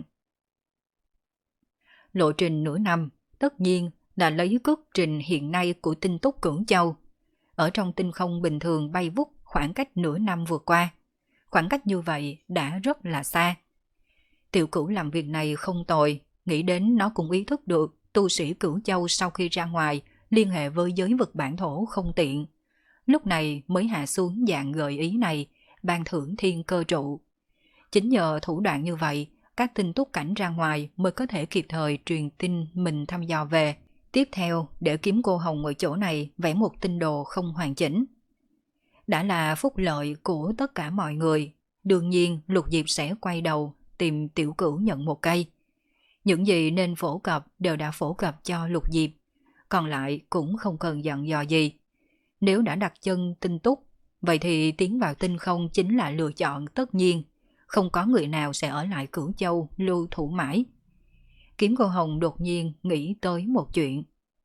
Lộ trình nửa năm, tất nhiên là lấy cước trình hiện nay của tinh túc Cửu Châu. Ở trong tinh không bình thường bay vút khoảng cách nửa năm vượt qua. Khoảng cách như vậy đã rất là xa. Tiểu Cửu làm việc này không tồi, nghĩ đến nó cũng ý thức được tu sĩ Cửu Châu sau khi ra ngoài liên hệ với giới vực bản thổ không tiện. Lúc này mới hạ xuống dạng gợi ý này, ban thưởng thiên cơ trụ. Chính nhờ thủ đoạn như vậy, các tinh túc cảnh ra ngoài mới có thể kịp thời truyền tin mình thăm dò về. Tiếp theo, để Kiếm Cô Hồng ở chỗ này vẽ một tinh đồ không hoàn chỉnh. Đã là phúc lợi của tất cả mọi người, đương nhiên Lục Diệp sẽ quay đầu tìm Tiểu Cửu nhận một cây. Những gì nên phổ cập đều đã phổ cập cho Lục Diệp, còn lại cũng không cần dặn dò gì. Nếu đã đặt chân tinh túc, vậy thì tiến vào tinh không chính là lựa chọn tất nhiên, không có người nào sẽ ở lại Cửu Châu lưu thủ mãi. Kiếm Cô Hồng đột nhiên nghĩ tới một chuyện.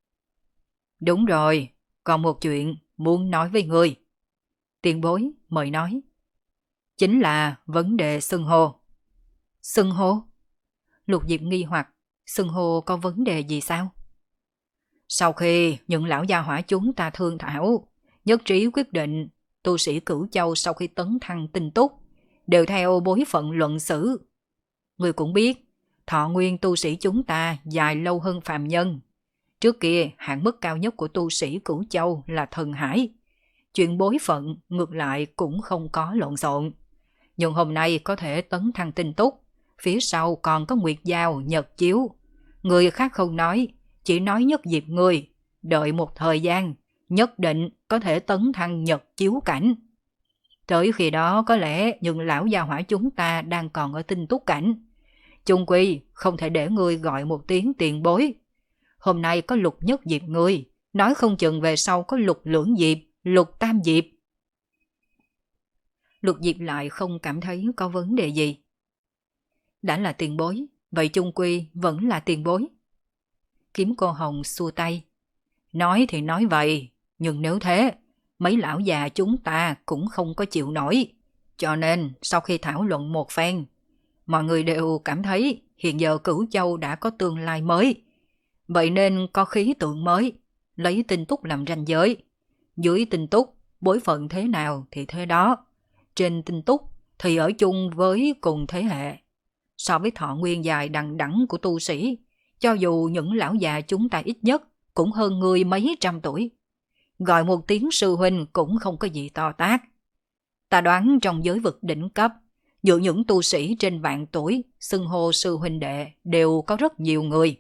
Đúng rồi, còn một chuyện muốn nói với ngươi. Tiền bối mời nói. Chính là vấn đề xưng hô. Xưng hô? Lục Diệp nghi hoặc, xưng hô có vấn đề gì sao? Sau khi những lão gia hỏa chúng ta thương thảo, nhất trí quyết định tu sĩ Cửu Châu sau khi tấn thăng tinh túc đều theo bối phận luận xử. Người cũng biết, thọ nguyên tu sĩ chúng ta dài lâu hơn phàm nhân. Trước kia hạn mức cao nhất của tu sĩ Cửu Châu là thần hải. Chuyện bối phận ngược lại cũng không có lộn xộn. Nhưng hôm nay có thể tấn thăng tinh túc, phía sau còn có Nguyệt Giao, Nhật Chiếu. Người khác không nói, chỉ nói nhất Diệp người, đợi một thời gian, nhất định có thể tấn thăng Nhật Chiếu cảnh. Tới khi đó có lẽ những lão gia hỏa chúng ta đang còn ở tinh túc cảnh. Chung quy không thể để ngươi gọi một tiếng tiền bối. Hôm nay có Lục Nhất Diệp ngươi, nói không chừng về sau có Lục Lưỡng Diệp, Lục Tam Diệp. Lục Diệp lại không cảm thấy có vấn đề gì. Đã là tiền bối, vậy chung quy vẫn là tiền bối. Kiếm Cô Hồng xua tay. Nói thì nói vậy, nhưng nếu thế, mấy lão già chúng ta cũng không có chịu nổi. Cho nên sau khi thảo luận một phen, mọi người đều cảm thấy hiện giờ Cửu Châu đã có tương lai mới. Vậy nên có khí tượng mới, lấy tinh túc làm ranh giới. Dưới tinh túc, bối phận thế nào thì thế đó. Trên tinh túc thì ở chung với cùng thế hệ. So với thọ nguyên dài đằng đẵng của tu sĩ, cho dù những lão già chúng ta ít nhất cũng hơn người mấy trăm tuổi. Gọi một tiếng sư huynh cũng không có gì to tát. Ta đoán trong giới vực đỉnh cấp, giữa những tu sĩ trên vạn tuổi, xưng hô sư huynh đệ đều có rất nhiều người.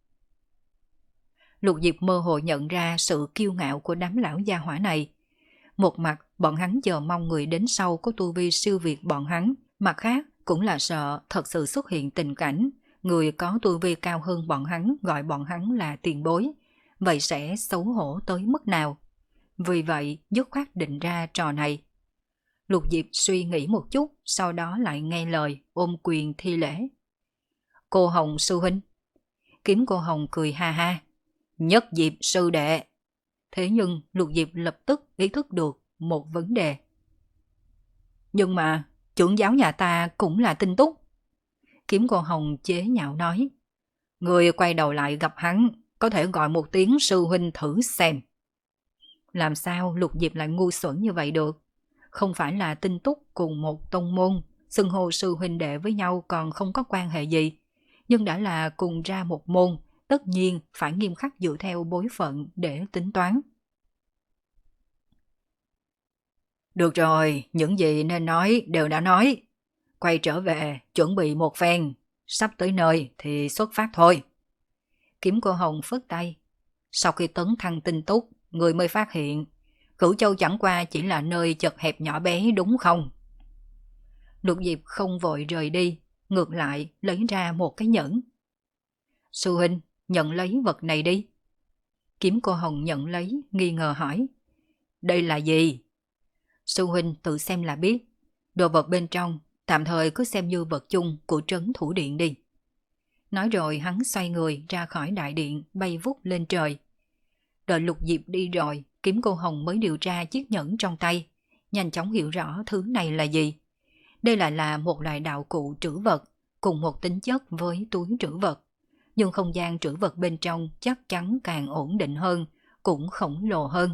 Lục Diệp mơ hồ nhận ra sự kiêu ngạo của đám lão gia hỏa này. Một mặt, bọn hắn chờ mong người đến sau có tu vi siêu việt bọn hắn, mặt khác cũng là sợ thật sự xuất hiện tình cảnh, người có tu vi cao hơn bọn hắn gọi bọn hắn là tiền bối, vậy sẽ xấu hổ tới mức nào. Vì vậy, dứt khoát định ra trò này. Lục Diệp suy nghĩ một chút, sau đó lại nghe lời, ôm quyền thi lễ. Cô Hồng sư huynh. Kiếm Cô Hồng cười ha ha. Nhất Diệp sư đệ. Thế nhưng Lục Diệp lập tức ý thức được một vấn đề. Nhưng mà, trưởng giáo nhà ta cũng là tinh túc. Kiếm Cô Hồng chế nhạo nói. Người quay đầu lại gặp hắn, có thể gọi một tiếng sư huynh thử xem. Làm sao Lục Diệp lại ngu xuẩn như vậy được? Không phải là tinh túc cùng một tông môn, xưng hô sư huynh đệ với nhau còn không có quan hệ gì. Nhưng đã là cùng ra một môn, tất nhiên phải nghiêm khắc dựa theo bối phận để tính toán. Được rồi, những gì nên nói đều đã nói. Quay trở về, chuẩn bị một phen, sắp tới nơi thì xuất phát thôi. Kiếm Cô Hồng phất tay. Sau khi tấn thăng tinh túc, người mới phát hiện Cửu Châu chẳng qua chỉ là nơi chật hẹp nhỏ bé đúng không? Lục Diệp không vội rời đi, ngược lại lấy ra một cái nhẫn. Sư huynh, nhận lấy vật này đi. Kiếm Cô Hồng nhận lấy, nghi ngờ hỏi. Đây là gì? Sư huynh tự xem là biết. Đồ vật bên trong, tạm thời cứ xem như vật chung của trấn thủ điện đi. Nói rồi hắn xoay người ra khỏi đại điện, bay vút lên trời. Đợi Lục Diệp đi rồi, Kiếm Cô Hồng mới điều tra chiếc nhẫn trong tay, nhanh chóng hiểu rõ thứ này là gì. Đây lại là một loại đạo cụ trữ vật, cùng một tính chất với túi trữ vật. Nhưng không gian trữ vật bên trong chắc chắn càng ổn định hơn, cũng khổng lồ hơn.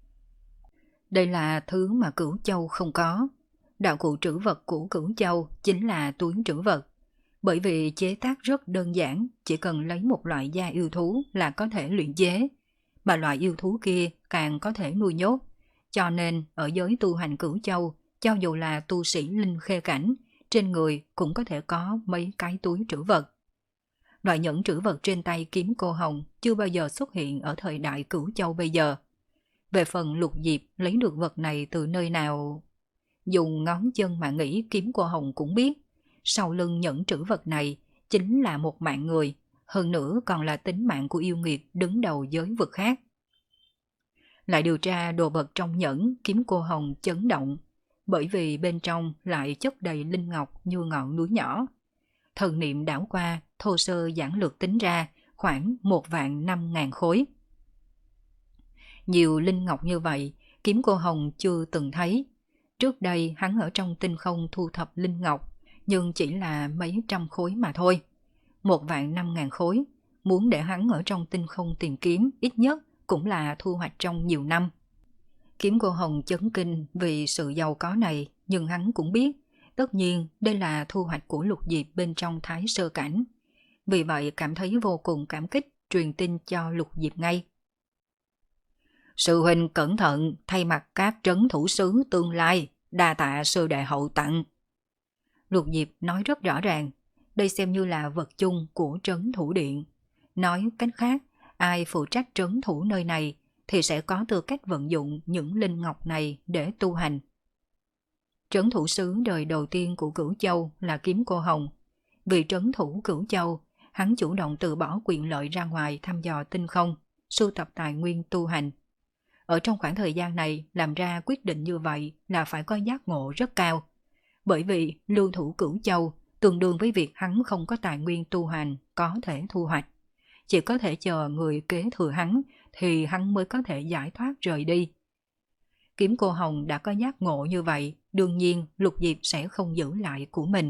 Đây là thứ mà Cửu Châu không có. Đạo cụ trữ vật của Cửu Châu chính là túi trữ vật. Bởi vì chế tác rất đơn giản, chỉ cần lấy một loại da yêu thú là có thể luyện chế. Mà loại yêu thú kia càng có thể nuôi nhốt. Cho nên ở giới tu hành Cửu Châu, cho dù là tu sĩ linh khê cảnh, trên người cũng có thể có mấy cái túi trữ vật. Loại nhẫn trữ vật trên tay Kiếm Cô Hồng chưa bao giờ xuất hiện ở thời đại Cửu Châu bây giờ. Về phần Lục Diệp lấy được vật này từ nơi nào, dùng ngón chân mà nghĩ Kiếm Cô Hồng cũng biết. Sau lưng nhẫn trữ vật này chính là một mạng người, hơn nữa còn là tính mạng của yêu nghiệt đứng đầu giới vực khác. Lại điều tra đồ vật trong nhẫn, Kiếm Cô Hồng chấn động, bởi vì bên trong lại chất đầy linh ngọc như ngọn núi nhỏ. Thần niệm đảo qua, thô sơ giản lược tính ra khoảng một vạn năm ngàn khối. Nhiều linh ngọc như vậy, Kiếm Cô Hồng chưa từng thấy. Trước đây hắn ở trong tinh không thu thập linh ngọc, nhưng chỉ là mấy trăm khối mà thôi. Một vạn năm ngàn khối, muốn để hắn ở trong tinh không tìm kiếm ít nhất cũng là thu hoạch trong nhiều năm. Kiếm Cô Hồng chấn kinh vì sự giàu có này, nhưng hắn cũng biết, tất nhiên đây là thu hoạch của Lục Diệp bên trong Thái Sơ Cảnh. Vì vậy cảm thấy vô cùng cảm kích, truyền tin cho Lục Diệp ngay. Sư huynh cẩn thận, thay mặt các trấn thủ sứ tương lai, đa tạ sư đệ hậu tặng. Lục Diệp nói rất rõ ràng, đây xem như là vật chung của trấn thủ điện. Nói cách khác, ai phụ trách trấn thủ nơi này thì sẽ có tư cách vận dụng những linh ngọc này để tu hành. Trấn thủ sứ đời đầu tiên của Cửu Châu là Kiếm Cô Hồng. Vì trấn thủ Cửu Châu, hắn chủ động từ bỏ quyền lợi ra ngoài thăm dò tinh không, sưu tập tài nguyên tu hành. Ở trong khoảng thời gian này làm ra quyết định như vậy là phải có giác ngộ rất cao. Bởi vì lưu thủ Cửu Châu tương đương với việc hắn không có tài nguyên tu hành có thể thu hoạch. Chỉ có thể chờ người kế thừa hắn thì hắn mới có thể giải thoát rời đi. Kiếm Cô Hồng đã có giác ngộ như vậy, đương nhiên Lục Diệp sẽ không giữ lại của mình.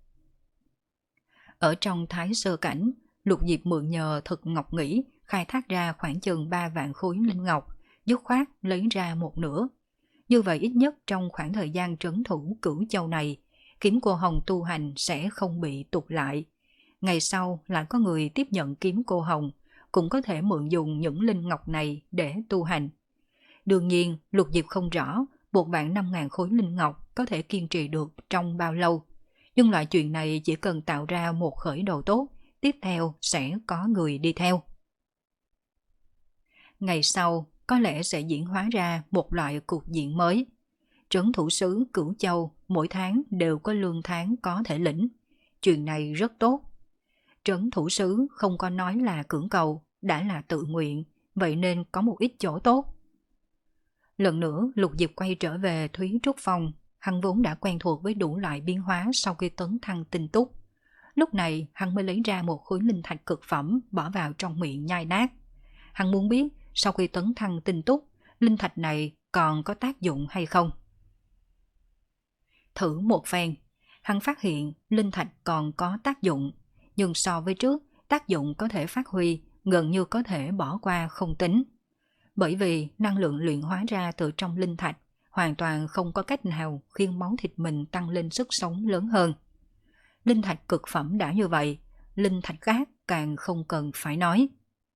Ở trong Thái Sơ Cảnh, Lục Diệp mượn nhờ thực ngọc nghĩ khai thác ra khoảng chừng ba vạn khối linh ngọc, dứt khoát lấy ra một nửa. Như vậy ít nhất trong khoảng thời gian trấn thủ Cửu Châu này, Kiếm Cô Hồng tu hành sẽ không bị tụt lại. Ngày sau lại có người tiếp nhận Kiếm Cô Hồng, cũng có thể mượn dùng những linh ngọc này để tu hành. Đương nhiên, Lục Diệp không rõ một vạn năm ngàn khối linh ngọc có thể kiên trì được trong bao lâu. Nhưng loại chuyện này chỉ cần tạo ra một khởi đầu tốt, tiếp theo sẽ có người đi theo. Ngày sau, có lẽ sẽ diễn hóa ra một loại cục diện mới. Trấn thủ sứ Cửu Châu mỗi tháng đều có lương tháng có thể lĩnh. Chuyện này rất tốt. Trấn thủ sứ không có nói là cưỡng cầu, đã là tự nguyện, vậy nên có một ít chỗ tốt. Lần nữa Lục Diệp quay trở về Thúy Trúc Phong, hắn vốn đã quen thuộc với đủ loại biến hóa sau khi tấn thăng tinh túc. Lúc này hắn mới lấy ra một khối linh thạch cực phẩm bỏ vào trong miệng nhai nát. Hắn muốn biết sau khi tấn thăng tinh túc, linh thạch này còn có tác dụng hay không. Thử một phen, hắn phát hiện linh thạch còn có tác dụng, nhưng so với trước, tác dụng có thể phát huy gần như có thể bỏ qua không tính. Bởi vì năng lượng luyện hóa ra từ trong linh thạch hoàn toàn không có cách nào khiến máu thịt mình tăng lên sức sống lớn hơn. Linh thạch cực phẩm đã như vậy, linh thạch khác càng không cần phải nói.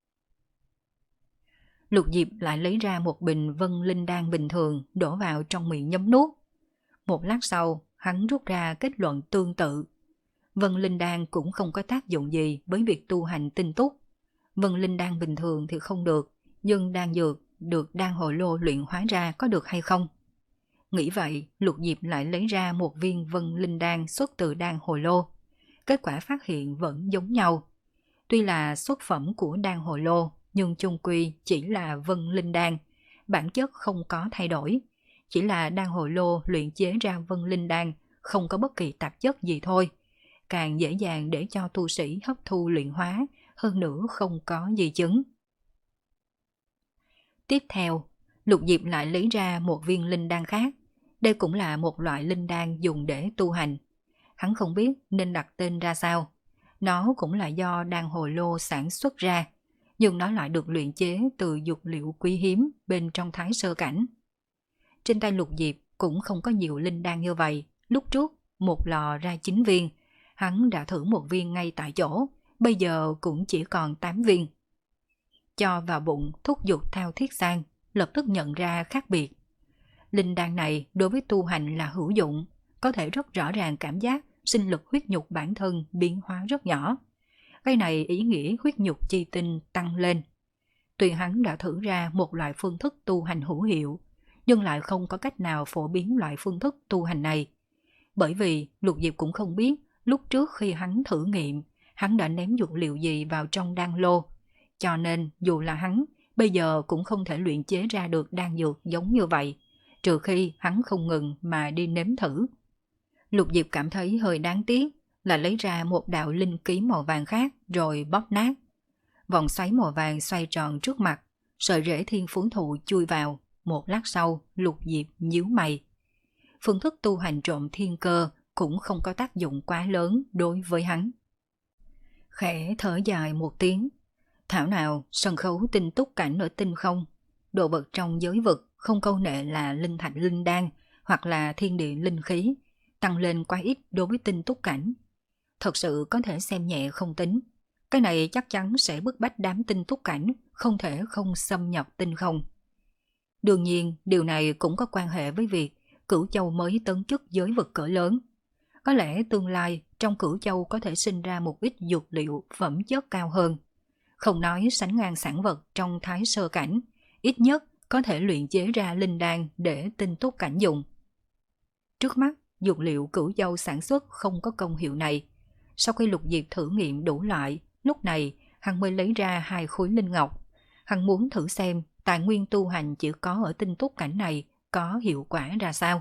Lục Diệp lại lấy ra một bình vân linh đan bình thường đổ vào trong miệng nhấm nuốt. Một lát sau, hắn rút ra kết luận tương tự. Vân linh đan cũng không có tác dụng gì với việc tu hành tinh túc. Vân linh đan bình thường thì không được, nhưng đan dược được đan hồ lô luyện hóa ra có được hay không? Nghĩ vậy, Lục Diệp lại lấy ra một viên vân linh đan xuất từ đan hồ lô. Kết quả phát hiện vẫn giống nhau. Tuy là xuất phẩm của đan hồ lô, nhưng chung quy chỉ là vân linh đan, bản chất không có thay đổi. Chỉ là đan hồ lô luyện chế ra vân linh đan không có bất kỳ tạp chất gì thôi. Càng dễ dàng để cho tu sĩ hấp thu luyện hóa, hơn nữa không có di chứng. Tiếp theo, Lục Diệp lại lấy ra một viên linh đan khác. Đây cũng là một loại linh đan dùng để tu hành. Hắn không biết nên đặt tên ra sao. Nó cũng là do đan hồ lô sản xuất ra, nhưng nó lại được luyện chế từ dược liệu quý hiếm bên trong thái sơ cảnh. Trên tay Lục Diệp cũng không có nhiều linh đan như vậy. Lúc trước, một lò ra chín viên, hắn đã thử một viên ngay tại chỗ, bây giờ cũng chỉ còn tám viên. Cho vào bụng thúc giục thao thiết sang, lập tức nhận ra khác biệt. Linh đan này đối với tu hành là hữu dụng, có thể rất rõ ràng cảm giác sinh lực huyết nhục bản thân biến hóa rất nhỏ. Cái này ý nghĩa huyết nhục chi tinh tăng lên. Tuy hắn đã thử ra một loại phương thức tu hành hữu hiệu, nhưng lại không có cách nào phổ biến loại phương thức tu hành này. Bởi vì Lục Diệp cũng không biết lúc trước khi hắn thử nghiệm, hắn đã ném dược liệu gì vào trong đan lô. Cho nên dù là hắn, bây giờ cũng không thể luyện chế ra được đan dược giống như vậy, trừ khi hắn không ngừng mà đi nếm thử. Lục Diệp cảm thấy hơi đáng tiếc, là lấy ra một đạo linh ký màu vàng khác rồi bóp nát. Vòng xoáy màu vàng xoay tròn trước mặt, sợi rễ thiên phú thụ chui vào. Một lát sau, Lục Diệp nhíu mày. Phương thức tu hành trộm thiên cơ cũng không có tác dụng quá lớn đối với hắn. Khẽ thở dài một tiếng. Thảo nào sân khấu tinh túc cảnh ở tinh không, đồ vật trong giới vực không câu nệ là linh thạch linh đan hoặc là thiên địa linh khí, tăng lên quá ít đối với tinh túc cảnh. Thật sự có thể xem nhẹ không tính. Cái này chắc chắn sẽ bức bách đám tinh túc cảnh không thể không xâm nhập tinh không. Đương nhiên, điều này cũng có quan hệ với việc Cửu Châu mới tấn chức giới vực cỡ lớn. Có lẽ tương lai trong Cửu Châu có thể sinh ra một ít dược liệu phẩm chất cao hơn. Không nói sánh ngang sản vật trong thái sơ cảnh, ít nhất có thể luyện chế ra linh đan để tinh túc cảnh dùng. Trước mắt, dược liệu Cửu Châu sản xuất không có công hiệu này. Sau khi Lục Diệp thử nghiệm đủ loại, lúc này hắn mới lấy ra hai khối linh ngọc. Hắn muốn thử xem tài nguyên tu hành chỉ có ở tinh túc cảnh này có hiệu quả ra sao.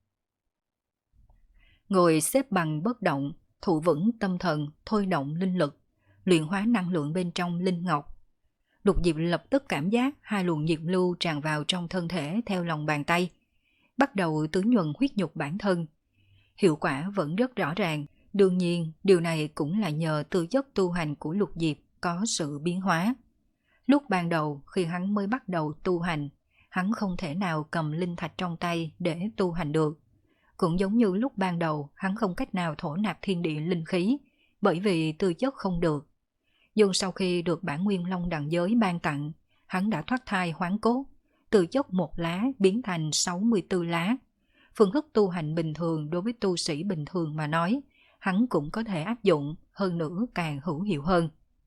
Ngồi xếp bằng bất động, thủ vững tâm thần, thôi động linh lực, luyện hóa năng lượng bên trong linh ngọc. Lục Diệp lập tức cảm giác hai luồng nhiệt lưu tràn vào trong thân thể theo lòng bàn tay, bắt đầu tưới nhuần huyết nhục bản thân. Hiệu quả vẫn rất rõ ràng. Đương nhiên, điều này cũng là nhờ tư chất tu hành của Lục Diệp có sự biến hóa. Lúc ban đầu khi hắn mới bắt đầu tu hành, hắn không thể nào cầm linh thạch trong tay để tu hành được. Cũng giống như lúc ban đầu hắn không cách nào thổ nạp thiên địa linh khí, bởi vì tư chất không được. Nhưng sau khi được bản nguyên long đằng giới ban tặng, hắn đã thoát thai hoán cốt, tư chất một lá biến thành sáu mươi tư lá. Phương thức tu hành bình thường đối với tu sĩ bình thường mà nói, hắn cũng có thể áp dụng, hơn nữa càng hữu hiệu hơn.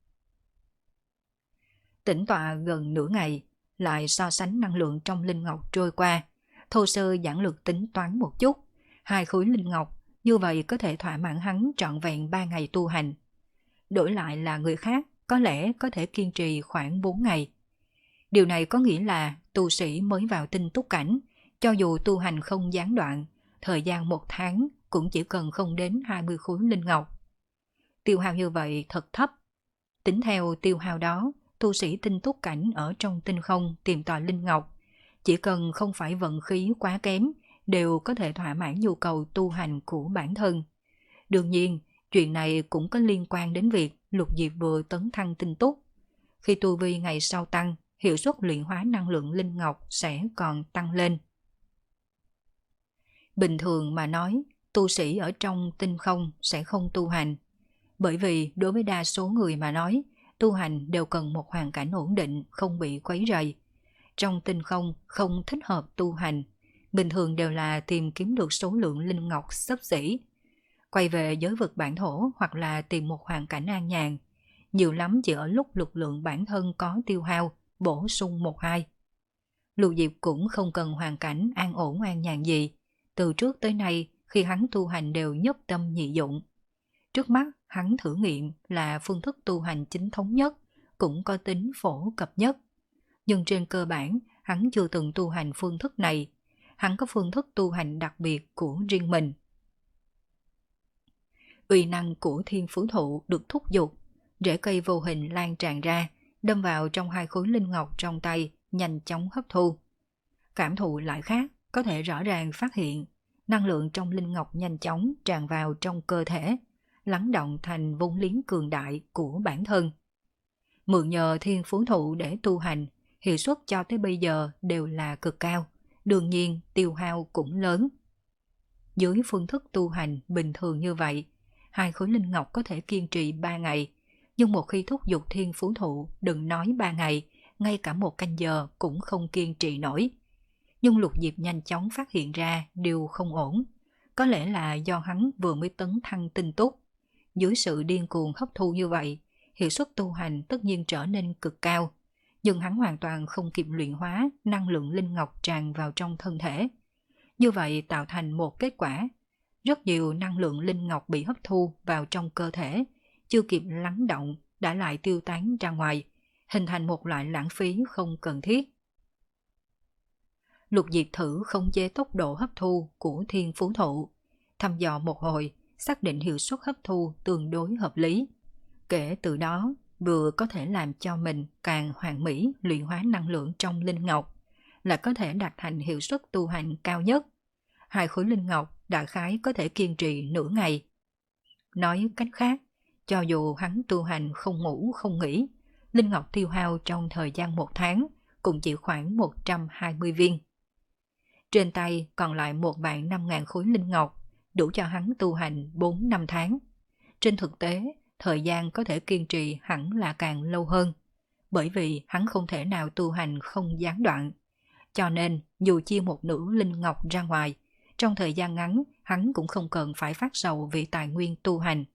Tĩnh tọa gần nửa ngày, lại so sánh năng lượng trong linh ngọc trôi qua, thô sơ giản lược tính toán một chút, hai khối linh ngọc như vậy có thể thỏa mãn hắn trọn vẹn ba ngày tu hành. Đổi lại là người khác, có lẽ có thể kiên trì khoảng bốn ngày. Điều này có nghĩa là tu sĩ mới vào tinh túc cảnh, cho dù tu hành không gián đoạn, thời gian một tháng cũng chỉ cần không đến hai mươi khối linh ngọc. Tiêu hao như vậy thật thấp. Tính theo tiêu hao đó, tu sĩ tinh túc cảnh ở trong tinh không tìm tòi linh ngọc, chỉ cần không phải vận khí quá kém, đều có thể thỏa mãn nhu cầu tu hành của bản thân. Đương nhiên, chuyện này cũng có liên quan đến việc Lục Diệp vừa tấn thăng tinh túc. Khi tu vi ngày sau tăng, hiệu suất luyện hóa năng lượng linh ngọc sẽ còn tăng lên. Bình thường mà nói, tu sĩ ở trong tinh không sẽ không tu hành. Bởi vì đối với đa số người mà nói, tu hành đều cần một hoàn cảnh ổn định, không bị quấy rầy. Trong tinh không không thích hợp tu hành, bình thường đều là tìm kiếm được số lượng linh ngọc xấp xỉ, quay về giới vực bản thổ hoặc là tìm một hoàn cảnh an nhàn, nhiều lắm chỉ ở lúc lực lượng bản thân có tiêu hao, bổ sung một hai. Lục Diệp cũng không cần hoàn cảnh an ổn an nhàn gì, từ trước tới nay khi hắn tu hành đều nhất tâm nhị dụng. Trước mắt hắn thử nghiệm là phương thức tu hành chính thống nhất, cũng có tính phổ cập nhất. Nhưng trên cơ bản hắn chưa từng tu hành phương thức này, hắn có phương thức tu hành đặc biệt của riêng mình. Uy năng của thiên phú thụ được thúc giục, rễ cây vô hình lan tràn ra, đâm vào trong hai khối linh ngọc trong tay, nhanh chóng hấp thu. Cảm thụ lại khác, có thể rõ ràng phát hiện năng lượng trong linh ngọc nhanh chóng tràn vào trong cơ thể, lắng động thành vốn liếng cường đại của bản thân. Mượn nhờ thiên phú thụ để tu hành, hiệu suất cho tới bây giờ đều là cực cao, đương nhiên tiêu hao cũng lớn. Dưới phương thức tu hành bình thường như vậy, hai khối linh ngọc có thể kiên trì ba ngày, nhưng một khi thúc giục thiên phú thụ, đừng nói ba ngày, ngay cả một canh giờ cũng không kiên trì nổi. Nhưng Lục Diệp nhanh chóng phát hiện ra điều không ổn, có lẽ là do hắn vừa mới tấn thăng tinh túc. Dưới sự điên cuồng hấp thu như vậy, hiệu suất tu hành tất nhiên trở nên cực cao, nhưng hắn hoàn toàn không kịp luyện hóa năng lượng linh ngọc tràn vào trong thân thể. Như vậy tạo thành một kết quả, rất nhiều năng lượng linh ngọc bị hấp thu vào trong cơ thể, chưa kịp lắng động đã lại tiêu tán ra ngoài, hình thành một loại lãng phí không cần thiết. Lục Diệp thử khống chế tốc độ hấp thu của thiên phú thụ, thăm dò một hồi, xác định hiệu suất hấp thu tương đối hợp lý. Kể từ đó, vừa có thể làm cho mình càng hoàn mỹ luyện hóa năng lượng trong linh ngọc, là có thể đạt thành hiệu suất tu hành cao nhất. Hai khối linh ngọc đại khái có thể kiên trì nửa ngày. Nói cách khác, cho dù hắn tu hành không ngủ không nghỉ, linh ngọc tiêu hao trong thời gian một tháng cũng chỉ khoảng một trăm hai mươi viên. Trên tay còn lại một vạn năm ngàn khối linh ngọc, đủ cho hắn tu hành bốn năm tháng. Trên thực tế, thời gian có thể kiên trì hẳn là càng lâu hơn, bởi vì hắn không thể nào tu hành không gián đoạn. Cho nên, dù chia một nửa linh ngọc ra ngoài, trong thời gian ngắn hắn cũng không cần phải phát sầu vì tài nguyên tu hành.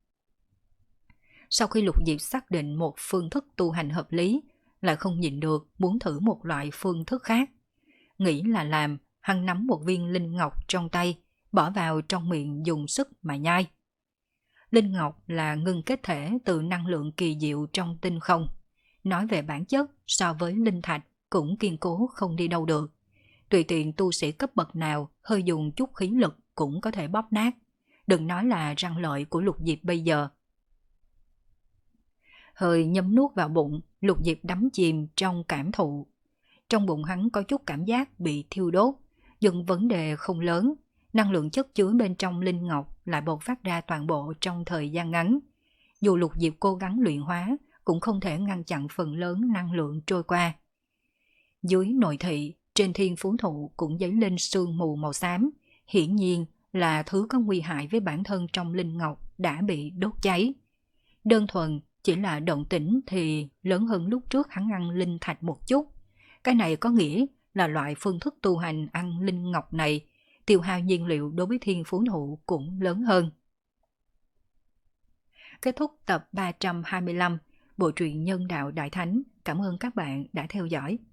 Sau khi Lục Diệp xác định một phương thức tu hành hợp lý, lại không nhịn được muốn thử một loại phương thức khác. Nghĩ là làm, hắn nắm một viên linh ngọc trong tay, bỏ vào trong miệng dùng sức mà nhai. Linh ngọc là ngưng kết thể từ năng lượng kỳ diệu trong tinh không. Nói về bản chất, so với linh thạch cũng kiên cố không đi đâu được. Tùy tiện tu sĩ cấp bậc nào hơi dùng chút khí lực cũng có thể bóp nát. Đừng nói là răng lợi của Lục Diệp bây giờ. Hơi nhấm nuốt vào bụng, Lục Diệp đắm chìm trong cảm thụ. Trong bụng hắn có chút cảm giác bị thiêu đốt, nhưng vấn đề không lớn. Năng lượng chất chứa bên trong linh ngọc lại bộc phát ra toàn bộ trong thời gian ngắn. Dù Lục Diệp cố gắng luyện hóa, cũng không thể ngăn chặn phần lớn năng lượng trôi qua. Dưới nội thị, trên thiên phú thụ cũng dấy lên sương mù màu xám, hiển nhiên là thứ có nguy hại với bản thân trong linh ngọc đã bị đốt cháy. Đơn thuần chỉ là động tĩnh thì lớn hơn lúc trước hắn ăn linh thạch một chút. Cái này có nghĩa là loại phương thức tu hành ăn linh ngọc này, tiêu hao nhiên liệu đối với thiên phú thụ cũng lớn hơn. Kết thúc tập ba trăm hai mươi lăm, bộ truyện Nhân đạo Đại Thánh. Cảm ơn các bạn đã theo dõi.